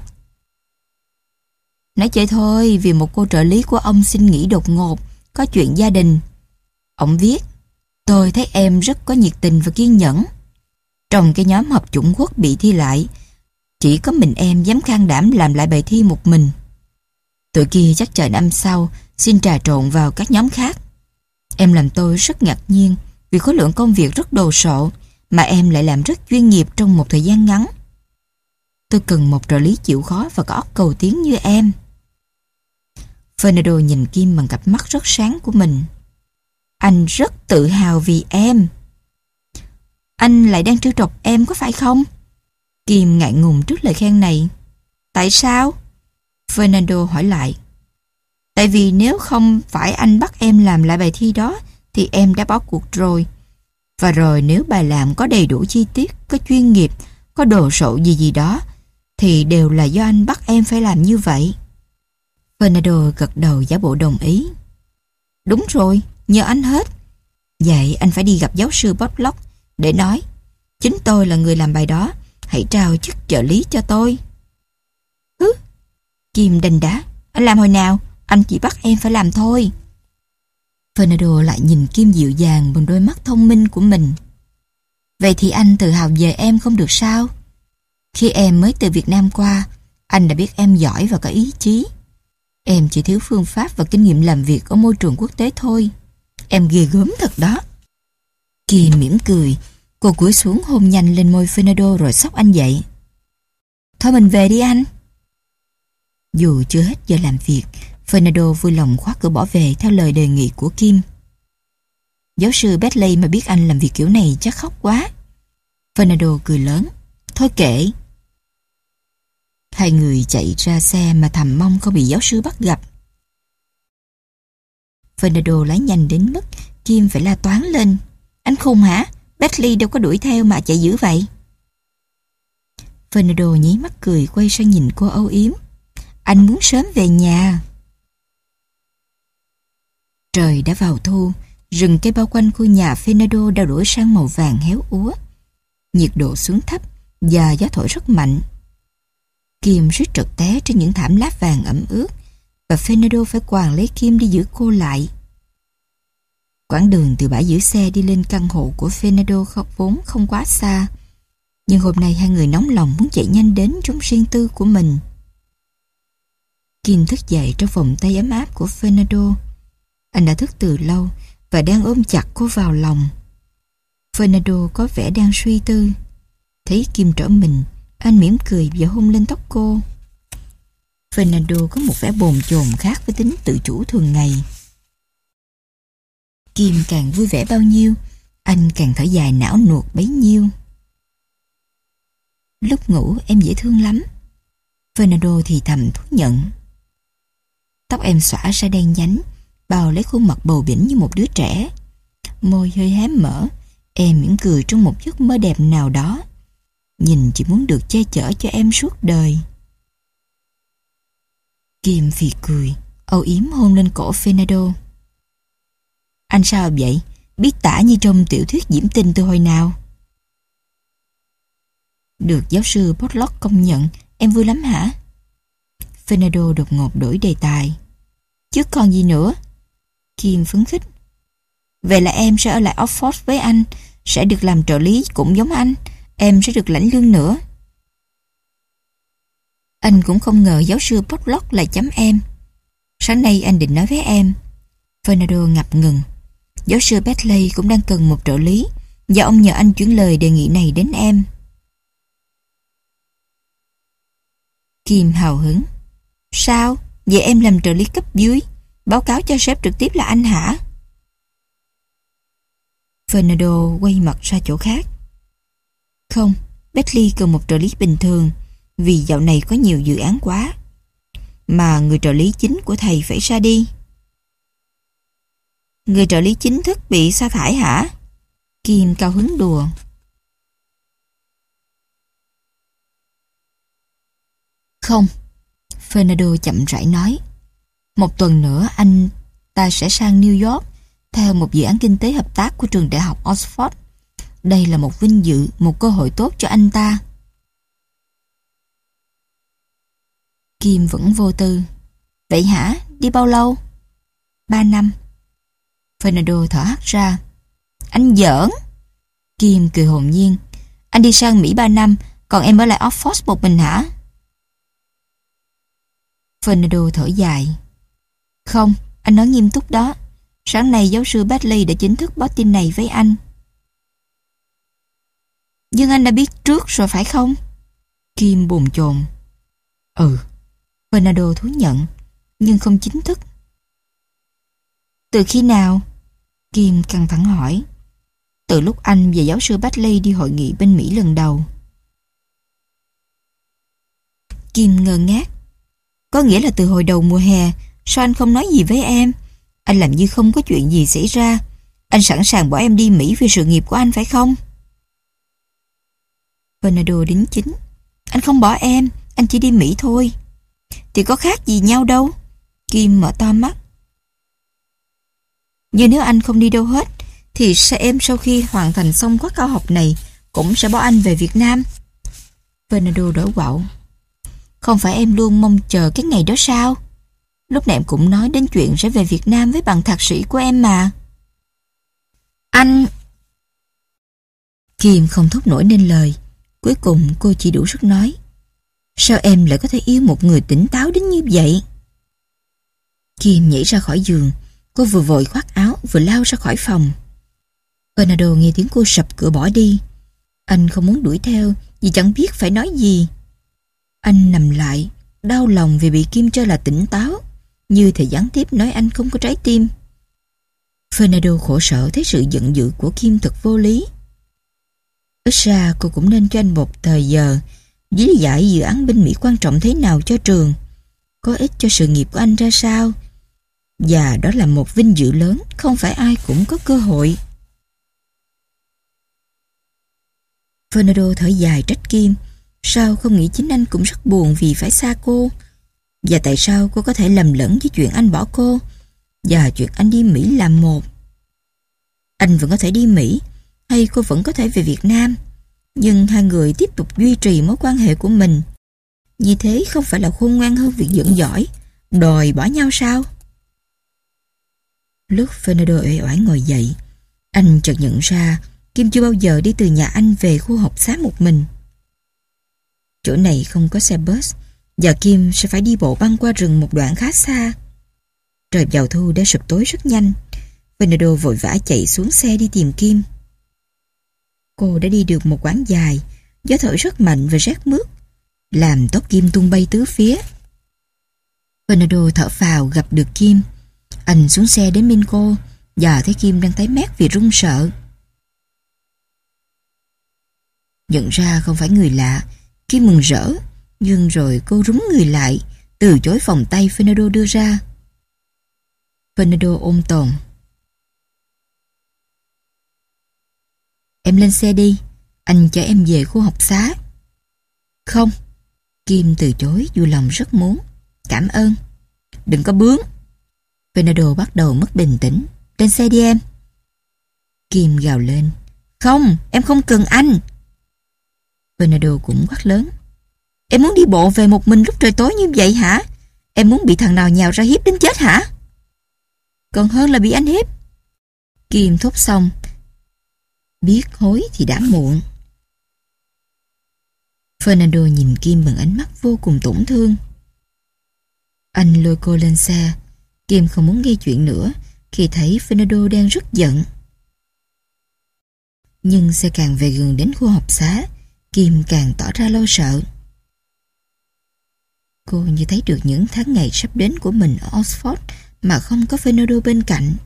Speaker 1: Nói chơi thôi, vì một cô trợ lý của ông xin nghỉ đột ngột, có chuyện gia đình. Ông viết, tôi thấy em rất có nhiệt tình và kiên nhẫn. Trong cái nhóm học chủng quốc bị thi lại, chỉ có mình em dám can đảm làm lại bài thi một mình. Tụi kia chắc chờ năm sau xin trà trộn vào các nhóm khác. Em làm tôi rất ngạc nhiên vì khối lượng công việc rất đồ sộ mà em lại làm rất chuyên nghiệp trong một thời gian ngắn. Tôi cần một trợ lý chịu khó và có óc cầu tiến như em. Fernando nhìn Kim bằng cặp mắt rất sáng của mình. Anh rất tự hào vì em. Anh lại đang trêu chọc em có phải không? Kim ngại ngùng trước lời khen này. Tại sao? Fernando hỏi lại. Tại vì nếu không phải anh bắt em làm lại bài thi đó thì em đã bỏ cuộc rồi. Và rồi nếu bài làm có đầy đủ chi tiết, có chuyên nghiệp, có đồ sộ gì gì đó thì đều là do anh bắt em phải làm như vậy. Fernando gật đầu giả bộ đồng ý. Đúng rồi, nhờ anh hết. Vậy anh phải đi gặp giáo sư Potlock để nói chính tôi là người làm bài đó, hãy trao chức trợ lý cho tôi. Hứ? Kim đanh đá. Anh làm hồi nào? Anh chỉ bắt em phải làm thôi. Fernando lại nhìn Kim dịu dàng bằng đôi mắt thông minh của mình. Vậy thì anh tự hào về em không được sao? Khi em mới từ Việt Nam qua, anh đã biết em giỏi và có ý chí. Em chỉ thiếu phương pháp và kinh nghiệm làm việc ở môi trường quốc tế thôi. Em ghê gớm thật đó. Kim mỉm cười. Cô cúi xuống hôn nhanh lên môi Fernando rồi xốc anh dậy. Thôi mình về đi anh. Dù chưa hết giờ làm việc, Fernando vui lòng khóa cửa bỏ về theo lời đề nghị của Kim. Giáo sư Batley mà biết anh làm việc kiểu này chắc khóc quá. Fernando cười lớn. Thôi kệ. Hai người chạy ra xe mà thầm mong không bị giáo sư bắt gặp. Fernando lái nhanh đến mức Kim phải la toáng lên. Anh khùng hả? Bentley đâu có đuổi theo mà chạy dữ vậy. Fernando nhí mắt cười quay sang nhìn cô âu yếm. Anh muốn sớm về nhà. Trời đã vào thu, rừng cây bao quanh khu nhà Fernando đã đổi sang màu vàng héo úa. Nhiệt độ xuống thấp và gió thổi rất mạnh. Kim suýt trượt té trên những thảm lá vàng ẩm ướt và Fernando phải quàng lấy Kim đi giữ cô lại. Quãng đường từ bãi giữ xe đi lên căn hộ của Fernando không, vốn không quá xa, nhưng hôm nay hai người nóng lòng muốn chạy nhanh đến trong riêng tư của mình. Kim thức dậy trong vòng tay ấm áp của Fernando. Anh đã thức từ lâu và đang ôm chặt cô vào lòng. Fernando có vẻ đang suy tư. Thấy Kim trở mình, anh mỉm cười và hôn lên tóc cô. Fernando có một vẻ bồn chồn khác với tính tự chủ thường ngày. Kim càng vui vẻ bao nhiêu, anh càng thở dài não nuột bấy nhiêu. Lúc ngủ em dễ thương lắm, Fernando thì thầm thú nhận. Tóc em xõa ra đen nhánh, bao lấy khuôn mặt bầu bĩnh như một đứa trẻ. Môi hơi hé mở, em mỉm cười trong một giấc mơ đẹp nào đó. Nhìn chỉ muốn được che chở cho em suốt đời. Kim phì cười, âu yếm hôn lên cổ Fernando. Anh sao vậy? Biết tả như trong tiểu thuyết diễm tình từ hồi nào? Được giáo sư Potlock công nhận, em vui lắm hả? Fernando đột ngột đổi đề tài. Chứ còn gì nữa? Kim phấn khích. Vậy là em sẽ ở lại Oxford với anh, sẽ được làm trợ lý cũng giống anh, em sẽ được lãnh lương nữa. Anh cũng không ngờ giáo sư Potlock lại chấm em. Sáng nay anh định nói với em. Fernando ngập ngừng. Giáo sư Bentley cũng đang cần một trợ lý và ông nhờ anh chuyển lời đề nghị này đến em. Kim hào hứng. Sao? Vậy em làm trợ lý cấp dưới, báo cáo cho sếp trực tiếp là anh hả? Fernando quay mặt ra chỗ khác. Không, Bentley cần một trợ lý bình thường, vì dạo này có nhiều dự án quá. Mà người trợ lý chính của thầy phải ra đi. Người trợ lý chính thức bị sa thải hả? Kim cao hứng đùa. Không, Fernando chậm rãi nói. Một tuần nữa anh ta sẽ sang New York theo một dự án kinh tế hợp tác của trường đại học Oxford. Đây là một vinh dự, một cơ hội tốt cho anh ta. Kim vẫn vô tư. Vậy hả? Đi bao lâu? Ba năm. Fernando thở hắt ra. Anh giỡn. Kim cười hồn nhiên. Anh đi sang Mỹ ba năm, còn em ở lại Oxford một mình hả? Fernando thở dài. Không, anh nói nghiêm túc đó. Sáng nay giáo sư Bentley đã chính thức báo tin này với anh. Nhưng anh đã biết trước rồi phải không? Kim bồn chồn. Ừ, Fernando thú nhận, nhưng không chính thức. Từ khi nào? Kim căng thẳng hỏi. Từ lúc anh và giáo sư Bentley đi hội nghị bên Mỹ lần đầu. Kim ngơ ngác. Có nghĩa là từ hồi đầu mùa hè. Sao anh không nói gì với em? Anh làm như không có chuyện gì xảy ra. Anh sẵn sàng bỏ em đi Mỹ vì sự nghiệp của anh phải không? Fernando đính chính. Anh không bỏ em, anh chỉ đi Mỹ thôi. Thì có khác gì nhau đâu. Kim mở to mắt. Nhưng nếu anh không đi đâu hết, thì sẽ em sau khi hoàn thành xong khóa cao học này cũng sẽ bỏ anh về Việt Nam. Fernando đổi quạo. Không phải em luôn mong chờ cái ngày đó sao? Lúc này em cũng nói đến chuyện sẽ về Việt Nam với bằng thạc sĩ của em mà. Anh... Kim không thốt nổi nên lời. Cuối cùng cô chỉ đủ sức nói. Sao em lại có thể yêu một người tỉnh táo đến như vậy? Kim nhảy ra khỏi giường. Cô vừa vội khoác áo vừa lao ra khỏi phòng. Fernando nghe tiếng cô sập cửa bỏ đi. Anh không muốn đuổi theo vì chẳng biết phải nói gì. Anh nằm lại, đau lòng vì bị Kim cho là tỉnh táo, như thể gián tiếp nói anh không có trái tim. Fernando khổ sở thấy sự giận dữ của Kim thật vô lý. Ít ra cô cũng nên cho anh một thời giờ lý giải dự án bên Mỹ quan trọng thế nào cho trường, có ích cho sự nghiệp của anh ra sao. Và đó là một vinh dự lớn, không phải ai cũng có cơ hội. Fernando thở dài trách Kim. Sao không nghĩ chính anh cũng rất buồn vì phải xa cô? Và tại sao cô có thể lầm lẫn với chuyện anh bỏ cô và chuyện anh đi Mỹ làm một? Anh vẫn có thể đi Mỹ, hay cô vẫn có thể về Việt Nam, nhưng hai người tiếp tục duy trì mối quan hệ của mình. Như thế không phải là khôn ngoan hơn việc giận dỗi, đòi bỏ nhau sao? Lúc Fernando uể oải ngồi dậy, anh chợt nhận ra Kim chưa bao giờ đi từ nhà anh về khu học xá một mình. Chỗ này không có xe bus, và Kim sẽ phải đi bộ băng qua rừng một đoạn khá xa. Trời vào thu đã sụp tối rất nhanh. Fernando vội vã chạy xuống xe đi tìm Kim. Cô đã đi được một quãng dài, gió thổi rất mạnh và rét mướt, làm tóc Kim tung bay tứ phía. Fernando thở phào gặp được Kim. Anh xuống xe đến bên cô và thấy Kim đang tái mét vì run sợ. Nhận ra không phải người lạ, Kim mừng rỡ, nhưng rồi cô rúm người lại, từ chối vòng tay Fernando đưa ra. Fernando ôm tồn. Em lên xe đi, anh chở em về khu học xá. Không, Kim từ chối dù lòng rất muốn. Cảm ơn. Đừng có bướng. Fernando bắt đầu mất bình tĩnh. Lên xe đi em. Kim gào lên. Không, em không cần anh. Fernando cũng quát lớn. Em muốn đi bộ về một mình lúc trời tối như vậy hả? Em muốn bị thằng nào nhào ra hiếp đến chết hả? Còn hơn là bị anh hiếp. Kim thốt xong. Biết hối thì đã muộn. Fernando nhìn Kim bằng ánh mắt vô cùng tổn thương. Anh lôi cô lên xe. Kim không muốn nghe chuyện nữa khi thấy Fernando đang rất giận. Nhưng xe càng về gần đến khu học xá, Kim càng tỏ ra lo sợ. Cô như thấy được những tháng ngày sắp đến của mình ở Oxford mà không có Fernando bên cạnh.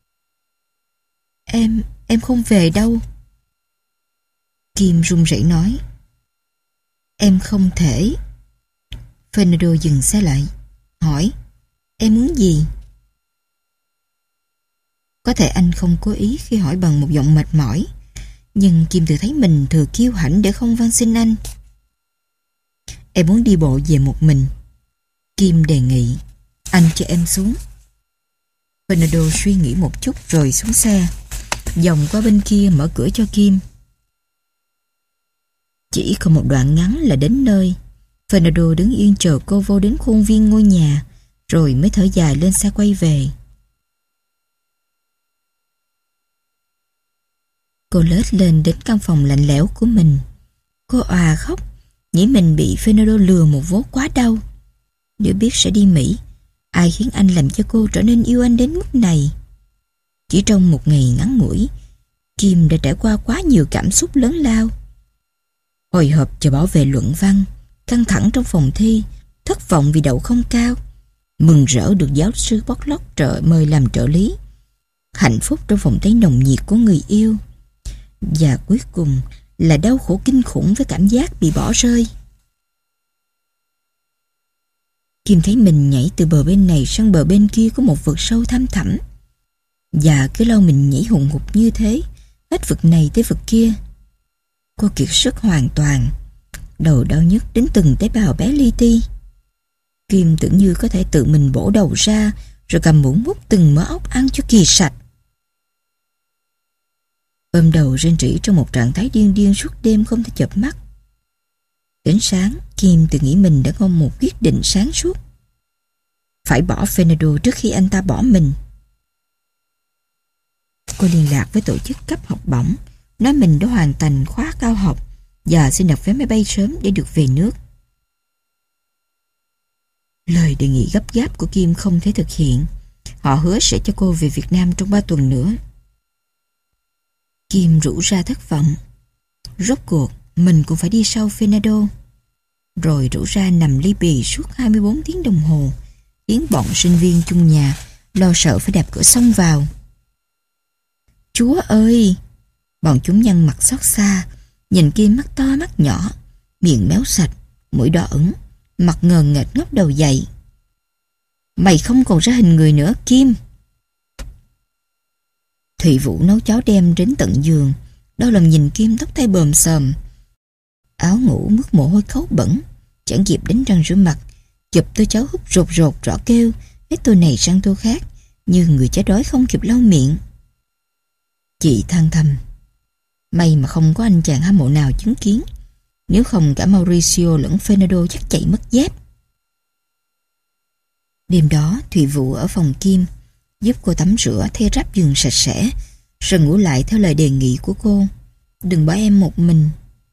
Speaker 1: Em, em không về đâu. Kim run rẩy nói. Em không thể. Fernando dừng xe lại, hỏi. Em muốn gì? Có thể anh không cố ý khi hỏi bằng một giọng mệt mỏi, nhưng Kim tự thấy mình thừa kiêu hãnh để không van xin anh. Em muốn đi bộ về một mình. Kim đề nghị. Anh cho em xuống. Fernando suy nghĩ một chút rồi xuống xe, vòng qua bên kia mở cửa cho Kim. Chỉ còn một đoạn ngắn là đến nơi. Fernando đứng yên chờ cô vô đến khuôn viên ngôi nhà, rồi mới thở dài lên xe quay về. Cô lết lên đến căn phòng lạnh lẽo của mình. Cô òa khóc, nghĩ mình bị Fernando lừa một vố quá đau. Nếu biết sẽ đi Mỹ, ai khiến anh làm cho cô trở nên yêu anh đến mức này? Chỉ trong một ngày ngắn ngủi, Kim đã trải qua quá nhiều cảm xúc lớn lao. Hồi hộp chờ bảo vệ luận văn, căng thẳng trong phòng thi, thất vọng vì đậu không cao, mừng rỡ được giáo sư Botlock trợ mời làm trợ lý, hạnh phúc trong vòng tay nồng nhiệt của người yêu, và cuối cùng là đau khổ kinh khủng với cảm giác bị bỏ rơi. Kim thấy mình nhảy từ bờ bên này sang bờ bên kia của một vực sâu thăm thẳm, và cứ lâu mình nhảy hùng hục như thế, hết vực này tới vực kia. Cô kiệt sức hoàn toàn, đầu đau nhức đến từng tế bào bé li ti. Kim tưởng như có thể tự mình bổ đầu ra, rồi cầm muỗng múc từng mớ ốc ăn cho kỳ sạch. Ôm đầu rên rỉ trong một trạng thái điên điên suốt đêm không thể chợp mắt. Đến sáng, Kim tự nghĩ mình đã có một quyết định sáng suốt. Phải bỏ Fernando trước khi anh ta bỏ mình. Cô liên lạc với tổ chức cấp học bổng, nói mình đã hoàn thành khóa cao học và xin đặt vé máy bay sớm để được về nước. Lời đề nghị gấp gáp của Kim không thể thực hiện. Họ hứa sẽ cho cô về Việt Nam trong ba tuần nữa. Kim rũ ra thất vọng. Rốt cuộc mình cũng phải đi sau Fernando. Rồi rũ ra nằm li bì suốt hai mươi bốn tiếng đồng hồ, khiến bọn sinh viên chung nhà lo sợ phải đạp cửa xông vào. Chúa ơi! Bọn chúng nhăn mặt xót xa, nhìn Kim mắt to mắt nhỏ, miệng méo sạch, mũi đỏ ửng, mặt ngờ nghệch ngóc đầu dậy. Mày không còn ra hình người nữa, Kim. Thủy Vũ nấu cháo đem đến tận giường, đau lòng nhìn Kim tóc tai bờm xờm, áo ngủ mướt mồ hôi khấu bẩn, chẳng kịp đánh răng rửa mặt, chụp tô cháo húp rột rột rõ kêu, hết tô này sang tô khác, như người chết đói không kịp lau miệng. Chị than thầm, may mà không có anh chàng hâm mộ nào chứng kiến, nếu không cả Mauricio lẫn Fernando chắc chạy mất dép. Đêm đó Thủy Vũ ở phòng Kim, giúp cô tắm rửa thay ráp giường sạch sẽ, rồi ngủ lại theo lời đề nghị của cô. Đừng bỏ em một mình.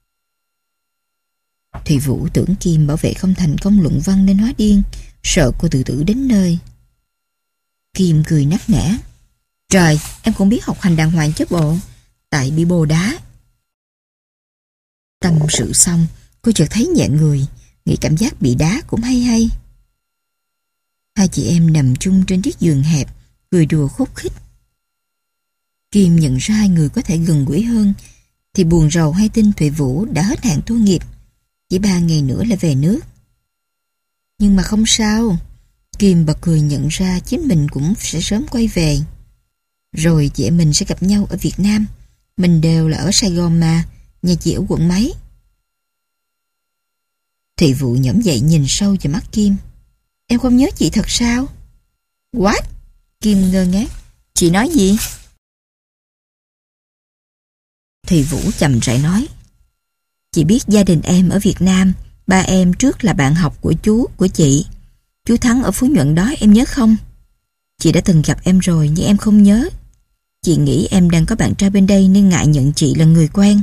Speaker 1: Thủy Vũ tưởng Kim bảo vệ không thành công luận văn nên hóa điên, sợ cô tự tử đến nơi. Kim cười nắc nẻ. Trời, em cũng biết học hành đàng hoàng chứ bộ, tại bị bồ đá. Tâm sự xong, cô chợt thấy nhẹ người, nghĩ cảm giác bị đá cũng hay hay. Hai chị em nằm chung trên chiếc giường hẹp, cười đùa khúc khích. Kim nhận ra hai người có thể gần gũi hơn, thì buồn rầu hay tin Thủy Vũ đã hết hạn tu nghiệp, chỉ ba ngày nữa là về nước. Nhưng mà không sao, Kim bật cười nhận ra chính mình cũng sẽ sớm quay về. Rồi chị em mình sẽ gặp nhau ở Việt Nam, mình đều là ở Sài Gòn mà, nhà chị ở quận mấy. Thủy Vũ nhõm dậy nhìn sâu vào mắt Kim. Em không nhớ chị thật sao? What? Kim ngơ ngác. Chị nói gì? Thủy Vũ chậm rãi nói. Chị biết gia đình em ở Việt Nam, ba em trước là bạn học của chú, của chị. Chú Thắng ở Phú Nhuận đó, em nhớ không? Chị đã từng gặp em rồi nhưng em không nhớ. Chị nghĩ em đang có bạn trai bên đây nên ngại nhận chị là người quen.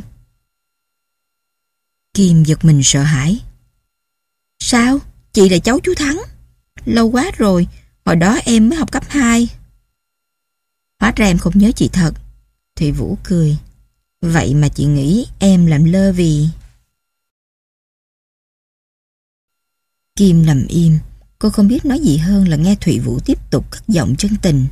Speaker 1: Kim giật mình sợ hãi. Sao? Chị là cháu chú Thắng? Lâu quá rồi, hồi đó em mới học cấp hai. Hóa ra em không nhớ chị thật. Thủy Vũ cười. Vậy mà chị nghĩ em làm lơ vì... Kim nằm im. Cô không biết nói gì hơn là nghe Thủy Vũ tiếp tục cất giọng chân tình.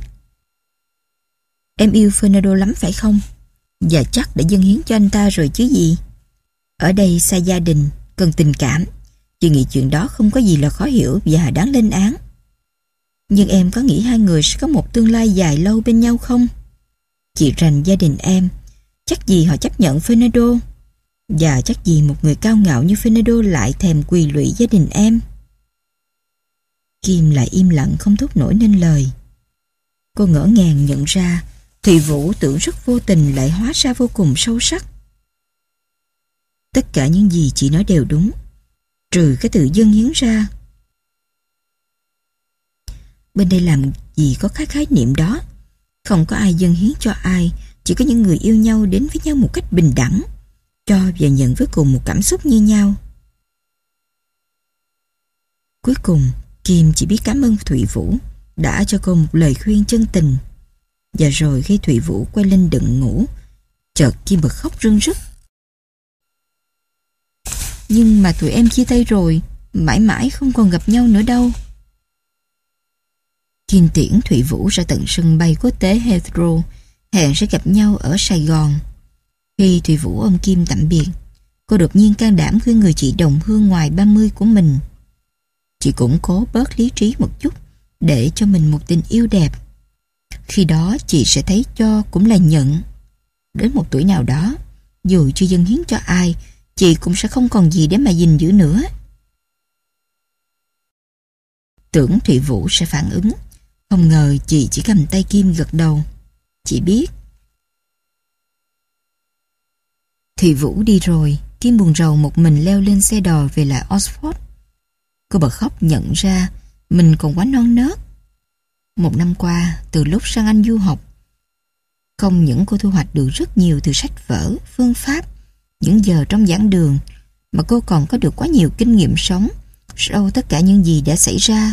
Speaker 1: Em yêu Fernando lắm phải không? Và chắc đã dâng hiến cho anh ta rồi chứ gì. Ở đây xa gia đình, cần tình cảm. Chị nghĩ chuyện đó không có gì là khó hiểu và đáng lên án. Nhưng em có nghĩ hai người sẽ có một tương lai dài lâu bên nhau không? Chị rành gia đình em, chắc gì họ chấp nhận Fernando. Và chắc gì một người cao ngạo như Fernando lại thèm quỳ lụy gia đình em. Kim lại im lặng không thốt nổi nên lời. Cô ngỡ ngàng nhận ra Thủy Vũ tưởng rất vô tình lại hóa ra vô cùng sâu sắc. Tất cả những gì chị nói đều đúng, trừ cái từ dâng hiến ra. Bên đây làm gì có cái khái niệm đó. Không có ai dâng hiến cho ai, chỉ có những người yêu nhau đến với nhau một cách bình đẳng, cho và nhận với cùng một cảm xúc như nhau. Cuối cùng Kim chỉ biết cảm ơn Thủy Vũ đã cho cô một lời khuyên chân tình. Và rồi khi Thủy Vũ quay lên đựng ngủ, chợt Kim bật khóc rưng rức. Nhưng mà tụi em chia tay rồi, mãi mãi không còn gặp nhau nữa đâu. Kim tiễn Thủy Vũ ra tận sân bay quốc tế Heathrow, hẹn sẽ gặp nhau ở Sài Gòn. Khi Thủy Vũ ôm Kim tạm biệt, cô đột nhiên can đảm khuyên người chị đồng hương ngoài ba mươi của mình. Chị cũng cố bớt lý trí một chút để cho mình một tình yêu đẹp. Khi đó chị sẽ thấy cho cũng là nhận. Đến một tuổi nào đó, dù chưa dâng hiến cho ai, chị cũng sẽ không còn gì để mà gìn giữ nữa. Tưởng Thủy Vũ sẽ phản ứng, không ngờ chị chỉ cầm tay Kim gật đầu. Chị biết. Thủy Vũ đi rồi, Kim buồn rầu một mình leo lên xe đò về lại Oxford. Cô bật khóc nhận ra mình còn quá non nớt. Một năm qua, từ lúc sang Anh du học, không những cô thu hoạch được rất nhiều từ sách vở, phương pháp, những giờ trong giảng đường, mà cô còn có được quá nhiều kinh nghiệm sống sau tất cả những gì đã xảy ra.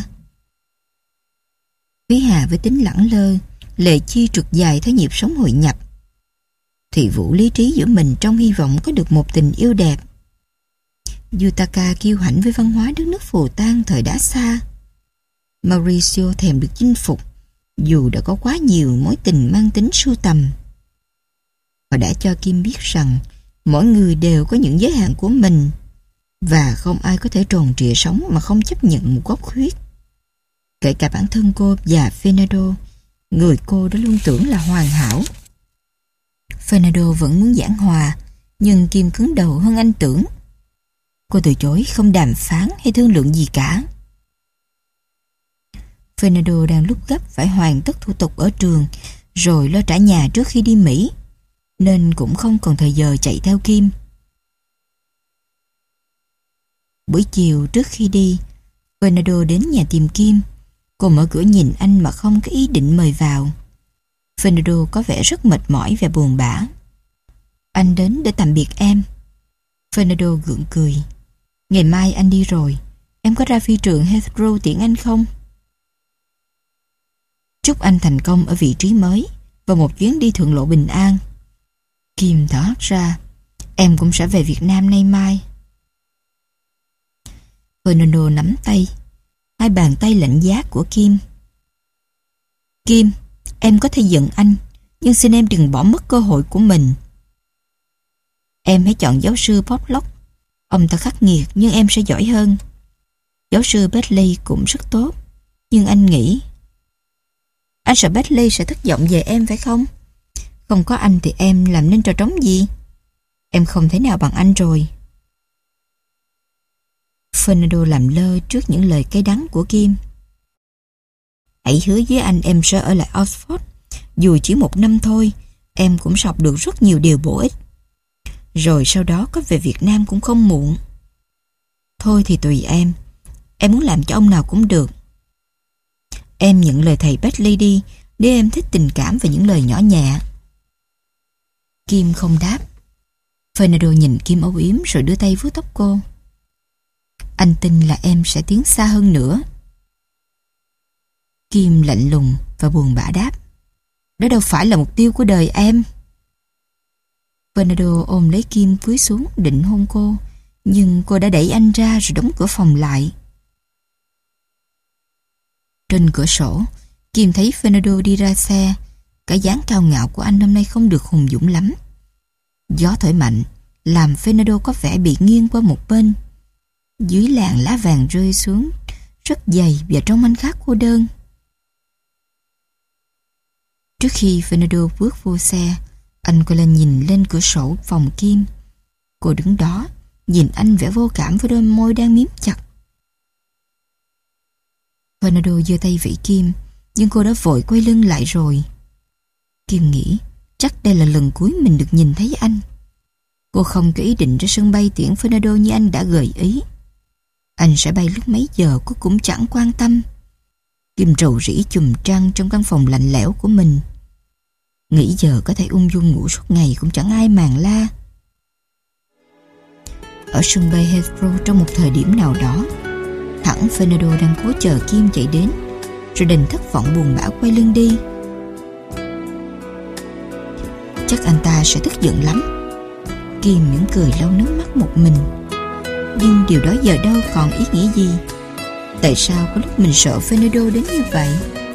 Speaker 1: Quý Hà với tính lẳng lơ, Lệ Chi trượt dài theo nhịp sống hội nhập. Thủy Vũ lý trí giữa mình trong hy vọng có được một tình yêu đẹp. Yutaka kiêu hãnh với văn hóa đất nước phù tang thời đã xa. Mauricio thèm được chinh phục, dù đã có quá nhiều mối tình mang tính sưu tầm. Họ đã cho Kim biết rằng mỗi người đều có những giới hạn của mình. Và không ai có thể tròn trịa sống mà không chấp nhận một góc khuyết. Kể cả bản thân cô và Fernando, người cô đã luôn tưởng là hoàn hảo. Fernando vẫn muốn giảng hòa, nhưng Kim cứng đầu hơn anh tưởng. Cô từ chối không đàm phán hay thương lượng gì cả. Fernando đang lúc gấp phải hoàn tất thủ tục ở trường rồi lo trả nhà trước khi đi Mỹ, nên cũng không còn thời giờ chạy theo Kim. Buổi chiều trước khi đi, Fernando đến nhà tìm Kim. Cô mở cửa nhìn anh mà không có ý định mời vào. Fernando có vẻ rất mệt mỏi và buồn bã. Anh đến để tạm biệt em. Fernando gượng cười. Ngày mai anh đi rồi, em có ra phi trường Heathrow tiễn anh không? Chúc anh thành công ở vị trí mới và một chuyến đi thượng lộ bình an. Kim thở hắt ra. Em cũng sẽ về Việt Nam nay mai. Fernando nắm tay, hai bàn tay lạnh giá của Kim. Kim, em có thể giận anh, nhưng xin em đừng bỏ mất cơ hội của mình. Em hãy chọn giáo sư Poplock. Ông ta khắc nghiệt nhưng em sẽ giỏi hơn. Giáo sư Bentley cũng rất tốt, nhưng anh nghĩ... Anh sợ Bentley sẽ thất vọng về em phải không? Không có anh thì em làm nên trò trống gì? Em không thể nào bằng anh rồi. Fernando làm lơ trước những lời cay đắng của Kim. Hãy hứa với anh em sẽ ở lại Oxford. Dù chỉ một năm thôi, em cũng học được rất nhiều điều bổ ích. Rồi sau đó có về Việt Nam cũng không muộn. Thôi thì tùy em. Em muốn làm cho ông nào cũng được. Em nhận lời thầy Bentley đi, để em thích tình cảm và những lời nhỏ nhẹ. Kim không đáp. Fernando nhìn Kim âu yếm rồi đưa tay vuốt tóc cô. Anh tin là em sẽ tiến xa hơn nữa. Kim lạnh lùng và buồn bã đáp. Đó đâu phải là mục tiêu của đời em. Fernando ôm lấy Kim cúi xuống định hôn cô, nhưng cô đã đẩy anh ra rồi đóng cửa phòng lại. Trên cửa sổ, Kim thấy Fernando đi ra xe. Cái dáng cao ngạo của anh hôm nay không được hùng dũng lắm. Gió thổi mạnh làm Fernando có vẻ bị nghiêng qua một bên. Dưới làn lá vàng rơi xuống rất dày và trông anh khá cô đơn. Trước khi Fernando bước vô xe, anh quay lên nhìn lên cửa sổ phòng Kim. Cô đứng đó nhìn anh vẻ vô cảm với đôi môi đang miếm chặt. Fernando giơ tay vẫy Kim, nhưng cô đã vội quay lưng lại rồi. Kim nghĩ chắc đây là lần cuối mình được nhìn thấy anh. Cô không có ý định ra sân bay tiễn Fernando như anh đã gợi ý. Anh sẽ bay lúc mấy giờ cô cũng chẳng quan tâm. Kim rầu rĩ chùm trăng trong căn phòng lạnh lẽo của mình. Nghĩ giờ có thể ung dung ngủ suốt ngày cũng chẳng ai màng la. Ở sân bay Heathrow trong một thời điểm nào đó, hẳn Fernando đang cố chờ Kim chạy đến, rồi đành thất vọng buồn bã quay lưng đi. Chắc anh ta sẽ tức giận lắm. Kim mỉm cười lau nước mắt một mình. Nhưng điều đó giờ đâu còn ý nghĩa gì. Tại sao có lúc mình sợ Fernando đến như vậy?